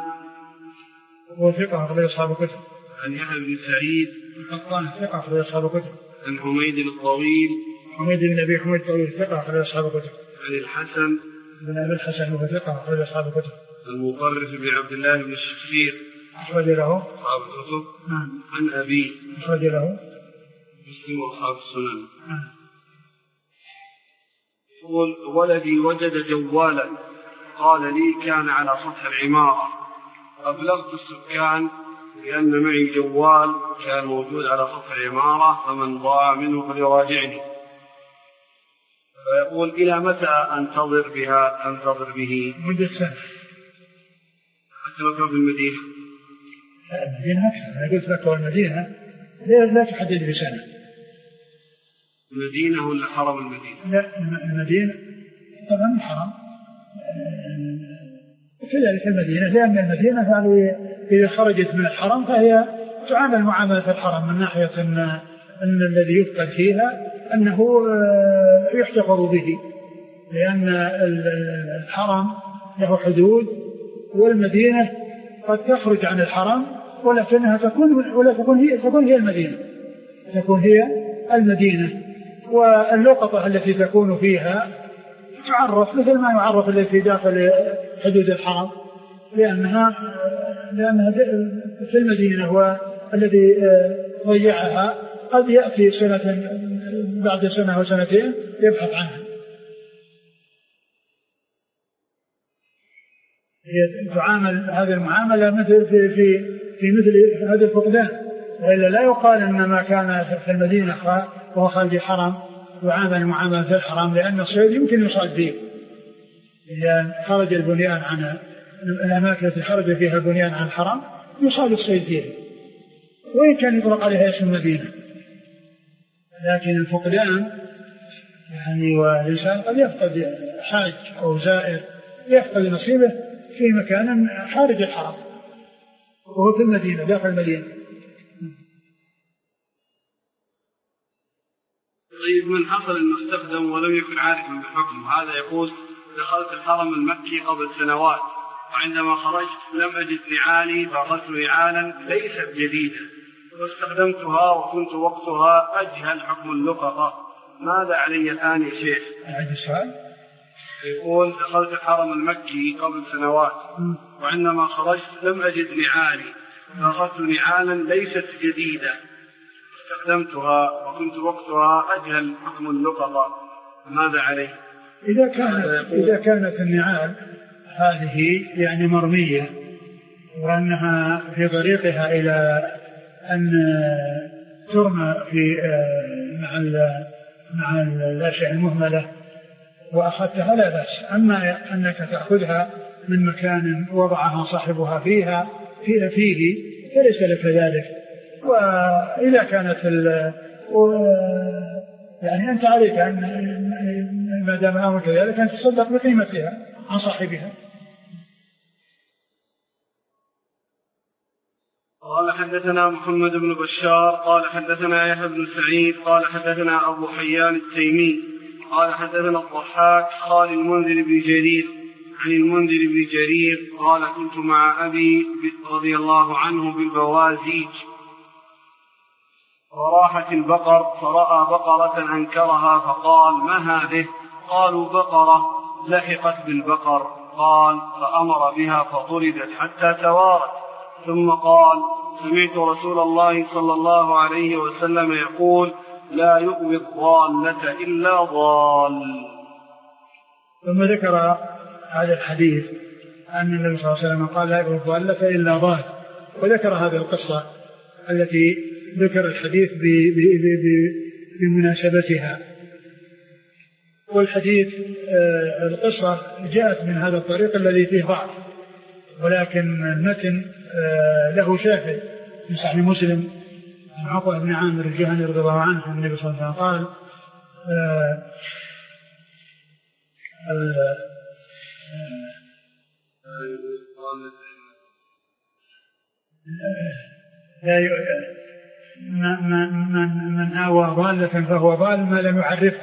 هو ثقة أخرج أصحاب الكتب. عن يحيى بن سعيد القطان ثقة أخرج أصحاب الكتب. عن حميد الطويل. حميد بن أبي حميد الطويل ثقة أخرج أصحاب الكتب. عن الحسن بن أبي الحسن وهو ثقة أخرج أصحاب الكتب. المطرف بن عبد الله بن الشخير أخرج له أصحاب الكتب. عن أبي أخرج له مسلم وأصحاب السنن. يقول ولدي وجد جوالا قال لي كان على سطح العمارة، أبلغت السكان بأن معي جوال كان موجود على سطح العمارة فمن ضاع منه فليراجعني. فيقول إلى متى أنتظر به؟ مدة سنة. حتى لو كان في المدينة؟ المدينة أكثر. أنا قلت لك والمدينة لا تحدد بسنة. المدينة ولا حرم المدينة؟ لا المدينة طبعا الحرم كذلك المدينة، لأن المدينة يعني إذا خرجت من الحرم فهي تعامل معاملة الحرم من ناحية أن الذي يفقد فيها أنه يحتفظ به، لأن الحرم له حدود والمدينة قد تخرج عن الحرم ولكنها تكون هي المدينة، تكون هي المدينة. واللقطة التي تكون فيها تعرف مثل ما يعرف التي داخل حدود الحرم، لأنها في المدينة والذي ضيعها قد يأتي سنة بعد سنة وسنتين يبحث عنها. هي تعامل هذه المعاملة مثل في مثل هذا الفقدان، وإلا لا يقال أن ما كان في المدينة وهو خارج الحرم يعامل معاملة الحرم، لأن الصيد يمكن يصاد فيه إذا خرج البنيان عن الأماكن التي خرج فيها البنيان عن الحرم يصاد الصيد فيه، وإن كان يطلق عليها اسم المدينة. لكن الفقدان يعني والإنسان قد يفقد حاج أو زائر يفقد نصيبه في مكان خارج الحرم وهو في المدينة داخل المدينة. طيب من حصل أنه استخدم ولم يكن عارفا بالحكم، هذا يقول دخلت الحرم المكي قبل سنوات وعندما خرجت لم أجد نعالي فأخذت نعالا ليست جديدة واستخدمتها وكنت وقتها أجهل حكم اللقطة، ماذا علي الآن يا شيخ؟ يقول دخلت الحرم المكي قبل سنوات وعندما خرجت لم أجد نعالي فأخذت نعالا ليست جديدة استخدمتها وكنت وقتها أجهل حكم اللقطة، ماذا علي؟ إذا كانت النعال هذه يعني مرمية وأنها في طريقها إلى أن ترمى في مع الأشياء المهملة وأخذتها لا بأس. أما أنك تأخذها من مكان وضعها صاحبها فيه فليس لك ذلك. وإذا كانت يعني أنت عليك أن ما دام أمر كذلك أن تصدق بقيمتها عن صاحبها. قال حدثنا محمد بن بشار قال حدثنا يحيى بن سعيد قال حدثنا أبو حيان التيمي قال حدثنا الضحاك قال المنذر بن جرير عن المنذر بن جرير قال كنت مع أبي رضي الله عنه بالبوازيج وراحت البقر فرأى بقرة أنكرها فقال ما هذه؟ قالوا بقرة لحقت بالبقر. قال فأمر بها فطردت حتى توارت ثم قال سمعت رسول الله صلى الله عليه وسلم يقول لا يؤوي الضالة إلا ضال. ثم ذكر هذا الحديث أن النبي صلى الله عليه وسلم قال لا يؤوي الضالة إلا ضال، وذكر هذه القصة التي ذكر الحديث بمناسبتها. والحديث القصة جاءت من هذا الطريق الذي فيه ضعف، ولكن المتن له شاهد من صحيح مسلم عن عقبة بن عامر الجهني رضي الله عنه عن النبي صلى الله عليه وسلم قال من آوى ضالة فهو ضال ما لم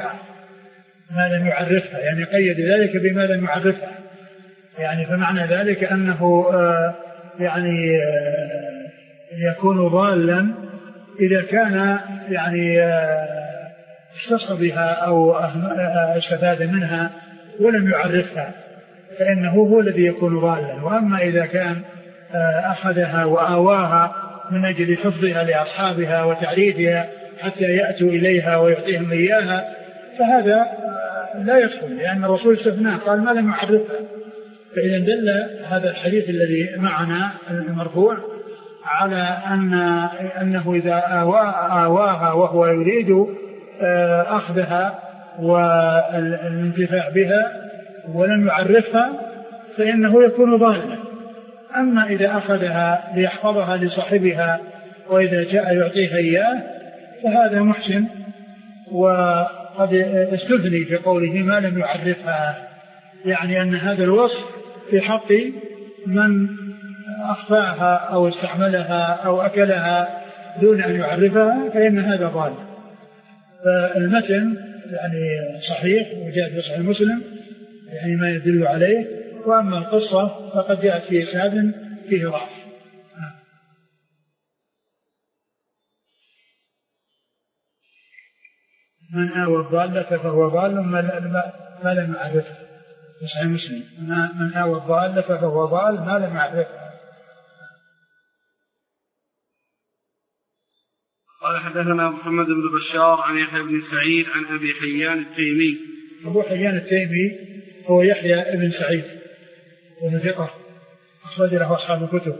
يعرفها يعني قيد ذلك بما لم يعرفها، يعني فمعنى ذلك أنه يعني يكون ضالا إذا كان يعني اختص بها أو استفاد منها ولم يعرفها فإنه هو الذي يكون ضالا. وأما إذا كان أخذها وآواها من أجل حفظها لأصحابها وتعريفها حتى يأتوا إليها ويعطيهم إياها فهذا لا يدخل، لأن الرسول استثناه قال ما لم يعرفها. فإذا دل هذا الحديث الذي معنا المرفوع على أنه إذا آواها وهو يريد أخذها والانتفاع بها ولم يعرفها فإنه يكون ضالا. أما إذا أخذها ليحفظها لصاحبها وإذا جاء يعطيها إياه فهذا محسن، وقد استثني في قوله ما لم يعرفها، يعني أن هذا الوصف في حق من أخفاها أو استعملها أو أكلها دون أن يعرفها فإن هذا ضال. فالمتن يعني صحيح وجاء في صحيح مسلم يعني ما يدل عليه، وأما القصة فقد جاءت في إسناد فيه ضعف. من آوى الضالة فهو ضال ما لم يعرفه. في صحيح مسلم من آوى الضالة فهو ضال ما لم يعرفه. قال حدثنا محمد بن بشار عن يحيى بن سعيد عن أبي حيان التيمي. أبو حيان التيمي هو يحيى بن سعيد بن ثقة أخرج له أصحاب الكتب.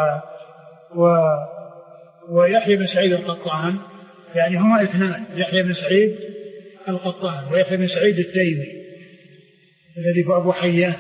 ويحيى بن سعيد القطان يعني هما اثنان، يحيى بن سعيد القطان ويحيى بن سعيد التيمي الذي هو أبو حيان،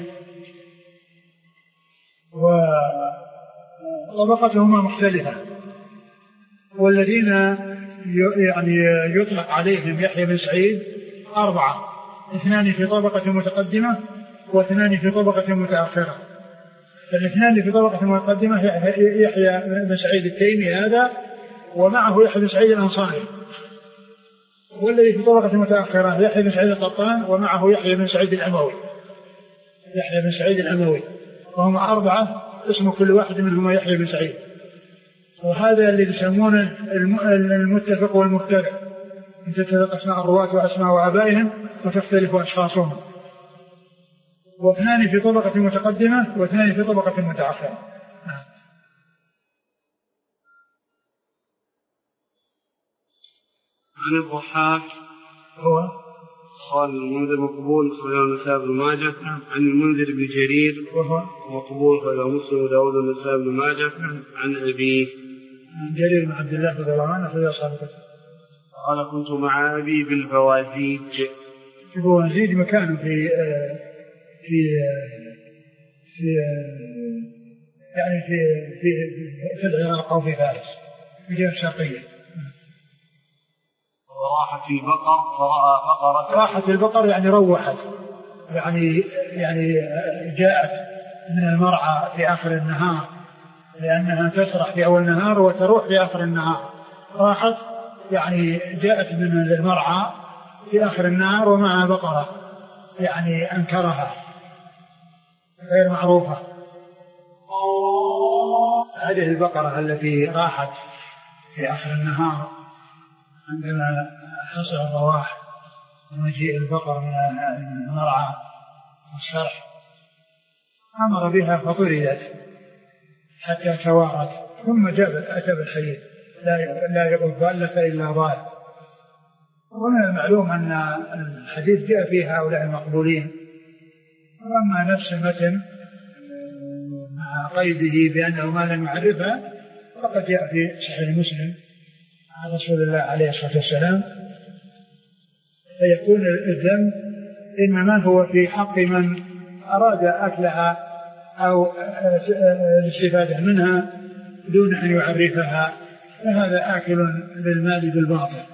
وطبقتهما مختلفة. والذين يعني يطلق عليهم يحيى بن سعيد أربعة، اثنان في طبقة متقدمة واثنان في طبقة متأخرة. فالاثنان في طبقة متقدمة يحيى بن سعيد التيمي هذا ومعه يحيى بن سعيد الأنصاري، والذي في طبقة متأخرة يحيى بن سعيد القطان ومعه يحيى بن سعيد الأموي، يحيى بن سعيد الأموي، وهم أربعة اسم كل واحد منهم يحيى بن سعيد. وهذا اللي يسمونه المتفق والمفترق، تتفق أسماء الرواة وأسماء آبائهم وتختلف أشخاصهم. واثنان في طبقة متقدمة واثنان في طبقة متأخرة. عن الضحاك هو قال المنذر مقبول خرج النسائي بن ماجه. عن المنذر بن جرير وهو مقبول خرج مسلم وداود النسائي بن ماجه. عن أبي جرير بن عبد الله رضي الله عنه أخرج أصحاب الكتب. قال كنت مع أبي بالبوازيج. البوازيج مكان في يعني في العراق أو في فارس في الجهة الشرقية. وراحت البقر فرأى بقرة. راحت البقر يعني روحت، يعني جاءت من المرعى في آخر النهار، لأنها تسرح في أول النهار وتروح في آخر النهار. راحت يعني جاءت من المرعى في آخر النهار ومعها بقرة يعني أنكرها غير معروفة. هذه البقرة التي راحت في آخر النهار عندما حصل الرواح ومجيء البقر من المرعى والشرح أمر بها فطردت حتى توارت، ثم أتى بالحديث لا يقول ضالة إلا ضال. ومن المعلوم أن الحديث جاء فيه هؤلاء المقبولين. وأما نفس المتن مع قيده بأنه ما لم يعرفها فقد جاء في صحيح مسلم عن رسول الله عليه الصلاة والسلام. فيكون الذنب إنما هو في حق من أراد أكلها أو الاستفادة منها دون أن يعرفها، فهذا آكل للمال بالباطل.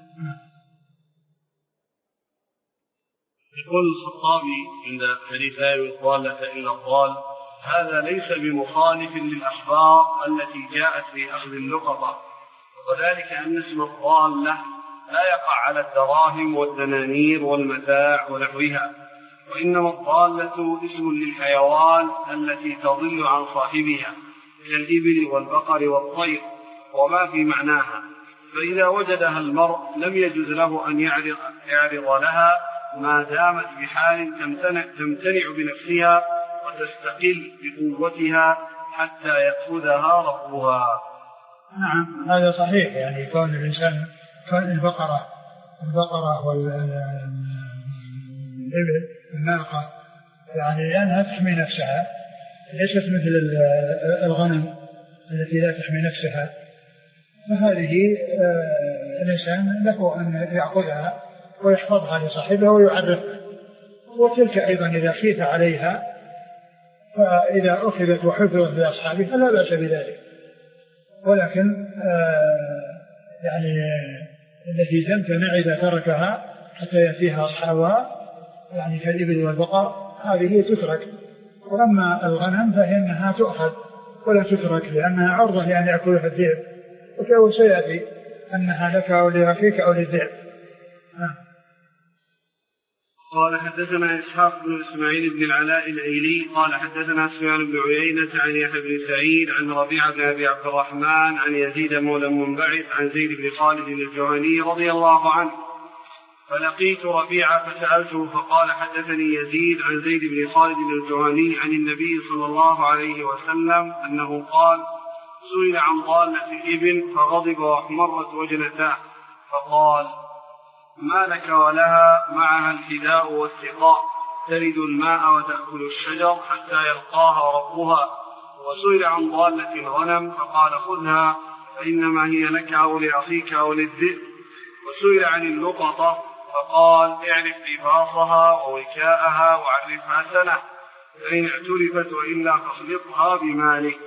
يقول الخطابي عند حديث لا يؤوي الضالة إلا الضال: هذا ليس بمخالف للأخبار التي جاءت في أخذ اللقطة، وذلك أن اسم الضالة لا يقع على الدراهم والدنانير والمتاع ونحوها، وإنما الضالة اسم للحيوان التي تضل عن صاحبها كالإبل والبقر والطير وما في معناها، فإذا وجدها المرء لم يجوز له أن يعرض لها ما دامت بحال تمتنع بنفسها وتستقل بقوتها حتى يأخذها ربها. نعم هذا صحيح، يعني كون الإنسان كون البقرة والإبل الناقة يعني لأنها تحمي نفسها، ليست مثل الغنم التي لا تحمي نفسها، فهذه الإنسان له أن يأخذها ويحفظها لصاحبها ويعرفها. وتلك أيضا إذا خيف عليها فإذا أخذت وحفظت لأصحابها لا بأس بذلك، ولكن يعني التي تمتنع إذا تركها حتى يأتيها أصحابها يعني كالإبل والبقر هذه تترك. وأما الغنم فإنها تؤخذ ولا تترك لأنها عرضة لأن يأكلها الذئب، وكأو سيأتي أنها لك أو لأخيك أو للذئب. قال حدثنا إسحاق بن إسماعيل بن العلاء الأيلي قال حدثنا سفيان بن عيينة عن يحيى بن سعيد عن ربيعة بن أبي عبد الرحمن عن يزيد مولى منبعث عن زيد بن خالد الجهني رضي الله عنه. فلقيت ربيعة فسألته فقال حدثني يزيد عن زيد بن خالد الجهني عن النبي صلى الله عليه وسلم أنه قال: سئل عن ضالة الإبل فغضب واحمرت وجنتاه فقال: ما لك ولها معها الحذاء والسقاء ترد الماء وتأكل الشجر حتى يلقاها ربها. وسئل عن ضالة الغنم فقال: خذها فإنما هي لك أو لأخيك أو للذئب. وسئل عن اللقطة فقال: اعرف لباصها ووكاءها وعرفها سنة، فإن اعترفت وإلا فاخلطها بمالك.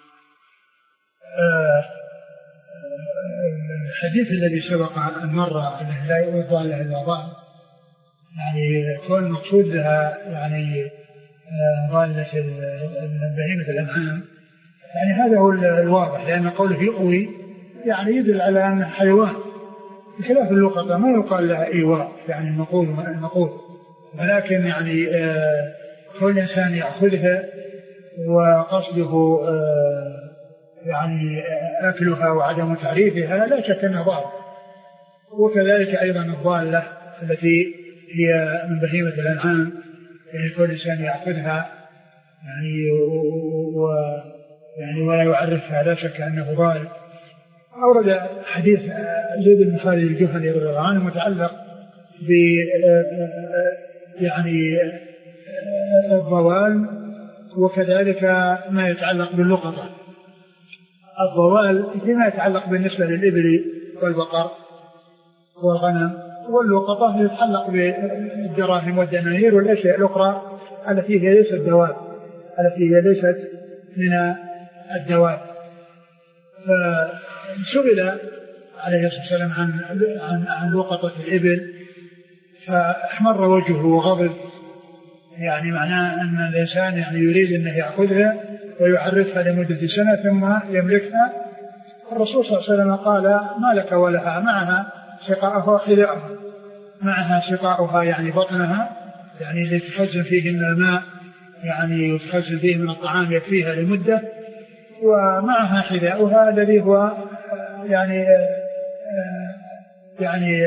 الحديث الذي سبق أن مر أنه لا يضال إلا ضال، يعني كون المقصود لها يعني ضالة بهيمة الأنعام، يعني هذا هو الواضح، لأن قوله يؤوي يعني يدل على أنه حيوان، بخلاف اللقطة ما يقال لها إيواء يعني النقود، ولكن يعني كل إنسان يأخذها وقصده يعني أكلها وعدم تعريفها لا شك أنه ضال. وكذلك أيضا الضالة التي هي من بهيمة الأنعام، يعني كل إنسان يأخذها يعني ولا يعرفها لا شك أنه ضال. أورد حديث زيد بن خالد الجهني رضي الله عنه متعلق ب يعني الضوال، وكذلك ما يتعلق باللقطة. الضوال فيما يتعلق بالنسبة للإبل والبقر والغنم، واللقطة يتعلق بالدراهم والدنانير والأشياء الأخرى التي هي ليست دواب، التي هي ليست من الدواب. فسئل عليه الصلاة والسلام عن لقطة الإبل فأحمر وجهه وغضب، يعني معناه أن الإنسان يعني يريد أنه يأخذها ويعرفها لمدة سنة ثم يملكها. الرسول صلى الله عليه وسلم قال: ما لك ولها معها سقاؤها وحذاؤها. معها سقاؤها يعني بطنها، يعني اللي تخزن فيه من الماء يعني يتخزن فيه من الطعام يكفيها لمدة، ومعها حذاؤها الذي هو يعني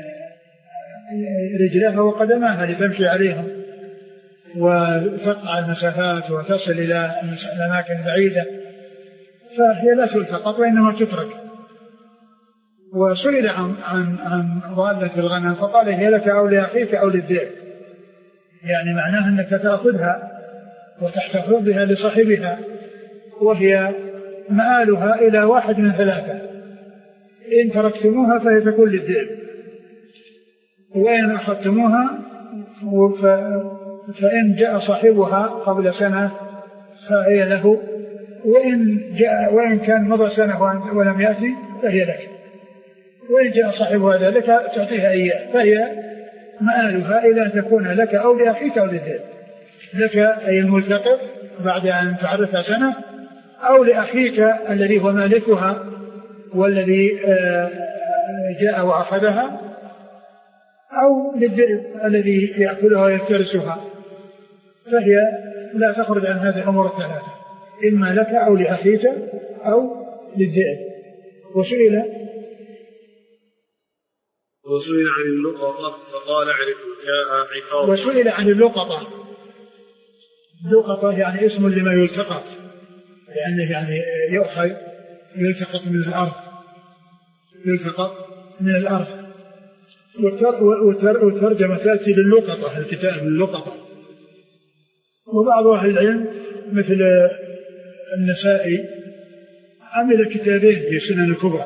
رجلها وقدماها لتمشي عليهم وتقطع المسافات وتصل إلى الأماكن بعيدة، فهي لا تلتقط وإنما تترك. وسئل عن ضالة الغنم فقال: هي لك أو لأخيك أو للذئب، يعني معناها أنك تأخذها وتحتفظ بها لصاحبها، وهي مآلها إلى واحد من ثلاثة: إن تركتموها فهي تكون للذئب، وإن أخذتموها فإن جاء صاحبها قبل سنة فهي له، وإن كان مضى سنة ولم يأتي فهي لك، وإن جاء صاحبها ذلك تعطيها إياه، فهي مآلها إلى أن تكون لك أو لأخيك أو للذئب. لك أي الملتقط بعد أن تعرفها سنة، أو لأخيك الذي هو مالكها والذي جاء وأخذها، أو للذئب الذي يأكلها ويفترسها، فهي لا تخرج عن هذه الأمور الثلاثة: إما لك أو لأخيك أو للذئب. وسئل وسئل عن اللقطة فقال اعرف وكاء عقاب. وسئل عن اللقطة. اللقطة يعني اسم لما يلتقط، لأنه يعني يؤخذ يلتقط من الأرض، يلتقط من الأرض. والترجمة تأتي للقطة، الكتاب اللقطة. وبعض أهل العلم مثل النسائي عمل كتابين في سنن الكبرى،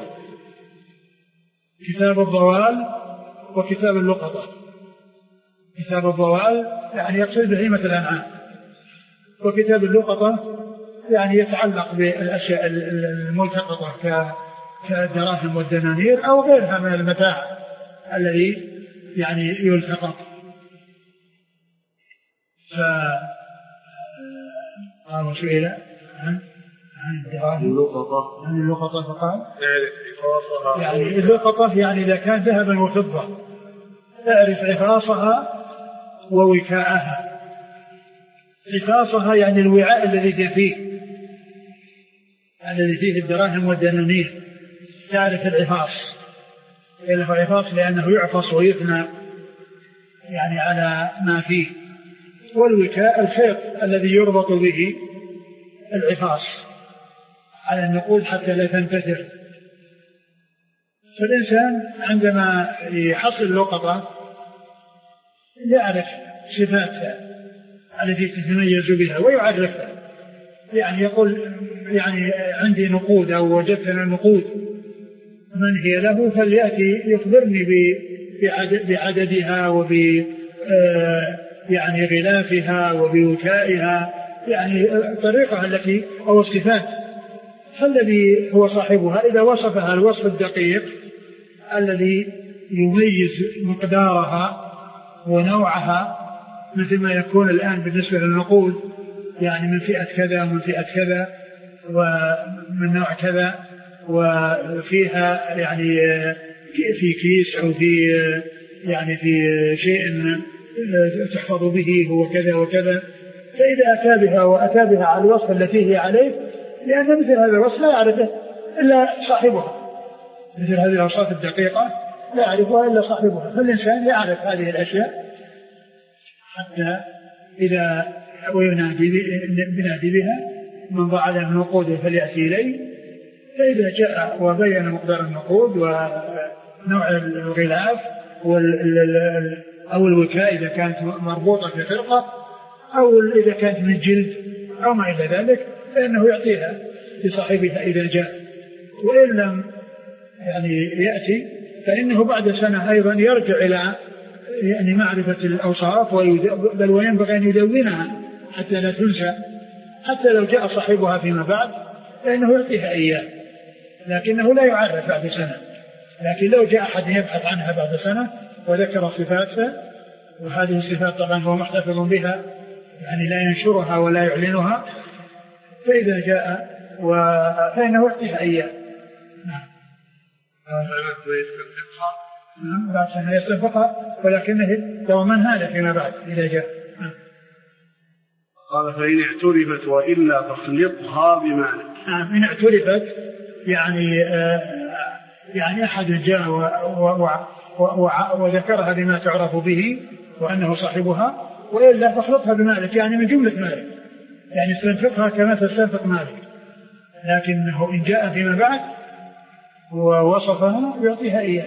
كتاب الضوال وكتاب اللقطة. كتاب الضوال يعني يقصد بهيمة الأنعام، وكتاب اللقطة يعني يتعلق بالأشياء الملتقطة كالدراهم والدنانير أو غيرها من المتاع الذي يعني يلتقط. فقال سئل عن اللقطة فقال يعني اللقطة يعني إذا كان ذهبا وفضة اعرف عفاصها ووكاءها. عفاصها يعني الوعاء الذي فيه الدراهم والدنانير، تعرف العفاص. العفاص لأنه يعفص ويثنى يعني على ما فيه. والوكاء الخيط الذي يربط به العفاص على النقود حتى لا تنتثر. فالإنسان عندما يحصل اللقطة يعرف صفاتها التي تتميز بها ويعرفها، يعني يقول يعني عندي نقود أو وجدت نقود من هي له فليأتي يخبرني بعددها يعني غلافها وبوكائها، يعني طريقها التي أو الصفات. فالذي هو صاحبها إذا وصفها الوصف الدقيق الذي يميز مقدارها ونوعها، مثل ما يكون الآن بالنسبة للنقود، يعني من فئة كذا ومن فئة كذا ومن نوع كذا، وفيها يعني في كيس أو في يعني في شيء تحفظ به هو كذا وكذا. فإذا أتى بها وأتى بها على الوصف التي هي عليه، لأن مثل هذا الوصف لا يعرفه إلا صاحبها، مثل هذه الأوصاف الدقيقة لا يعرفها إلا صاحبها. فالإنسان يعرف هذه الأشياء حتى إذا بنادي بها من ضاع له النقود فليأتي إليه، فإذا جاء وبين مقدار النقود ونوع الغلاف أو الوكاء إذا كانت مربوطة في خرقة أو إذا كانت من جلد أو ما إلى ذلك، فإنه يعطيها لصاحبها إذا جاء. وإن لم يعني يأتي فإنه بعد سنة أيضا يرجع إلى يعني معرفة الأوصاف، بل وينبغي أن يدونها حتى لا تنسى، حتى لو جاء صاحبها فيما بعد فإنه يعطيها إياه، لكنه لا يعرف بعد سنة. لكن لو جاء أحد يبحث عنها بعد سنة وذكر صفاتها، وهذه الصفات طبعا هو محتفظ بها يعني لا ينشرها ولا يعلنها، فإذا جاء فإنه يعطيها إياه. نعم بعد سنة يستنفقها، ولكنه ضمنها له فيما بعد إذا جاء. قال فإن اعترفت وإلا فاخلطها بمالك. إن اعترفت يعني أحد جاء وذكرها بما تعرف به وأنه صاحبها، وإلا فاخلطها بمالك يعني من جملة مالك، يعني استنفقها كما تستنفق مالك، لكنه إن جاء فيما بعد ووصفها يعطيها إياه.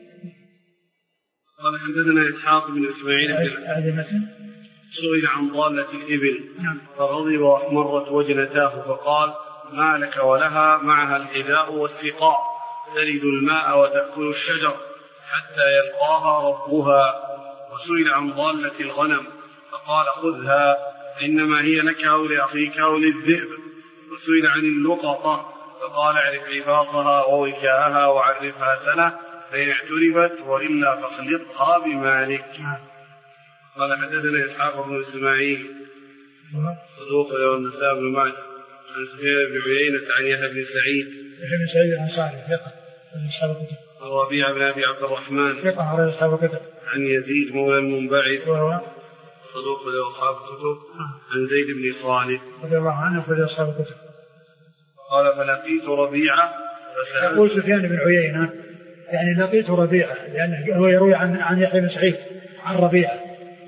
قال حدثنا إسحاق بن إسماعيل سئل عن ضالة الإبل فرضي وأحمرت وجنتاه فقال ما لك ولها معها الحذاء والسقاء تلد الماء وتأكل الشجر حتى يلقاها ربها. وسئل عن ضالة الغنم فقال خذها إنما هي لك أو لأخيك أو للذئب. وسئل عن اللقطة فقال اعرف عفاصها ووكاءها وعرفها سنة فإن اعترفت وإلا فاخلطها بمالك. قال حدثنا إسحاق بن إسماعيل صدوق له النساء بن ماجه عن سفيان بن عيينة عن يحيى بن سعيد الأنصاري ثقة الربيع بن أبي عبد الرحمن ثقة عن يزيد مولى المنبعث صدوق له أصحاب الكتب عن زيد بن صالح رضي الله عنه وله أصحاب الكتب. قال فلقيت ربيعة يقول سفيان بن عيينة يعني لقيت ربيعة، لأنه هو يروي عن يحيى بن سعيد عن ربيعة،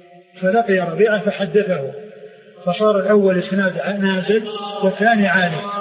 فلقي ربيعة فحدثه، فصار الأول إسناد نازل والثاني عالي.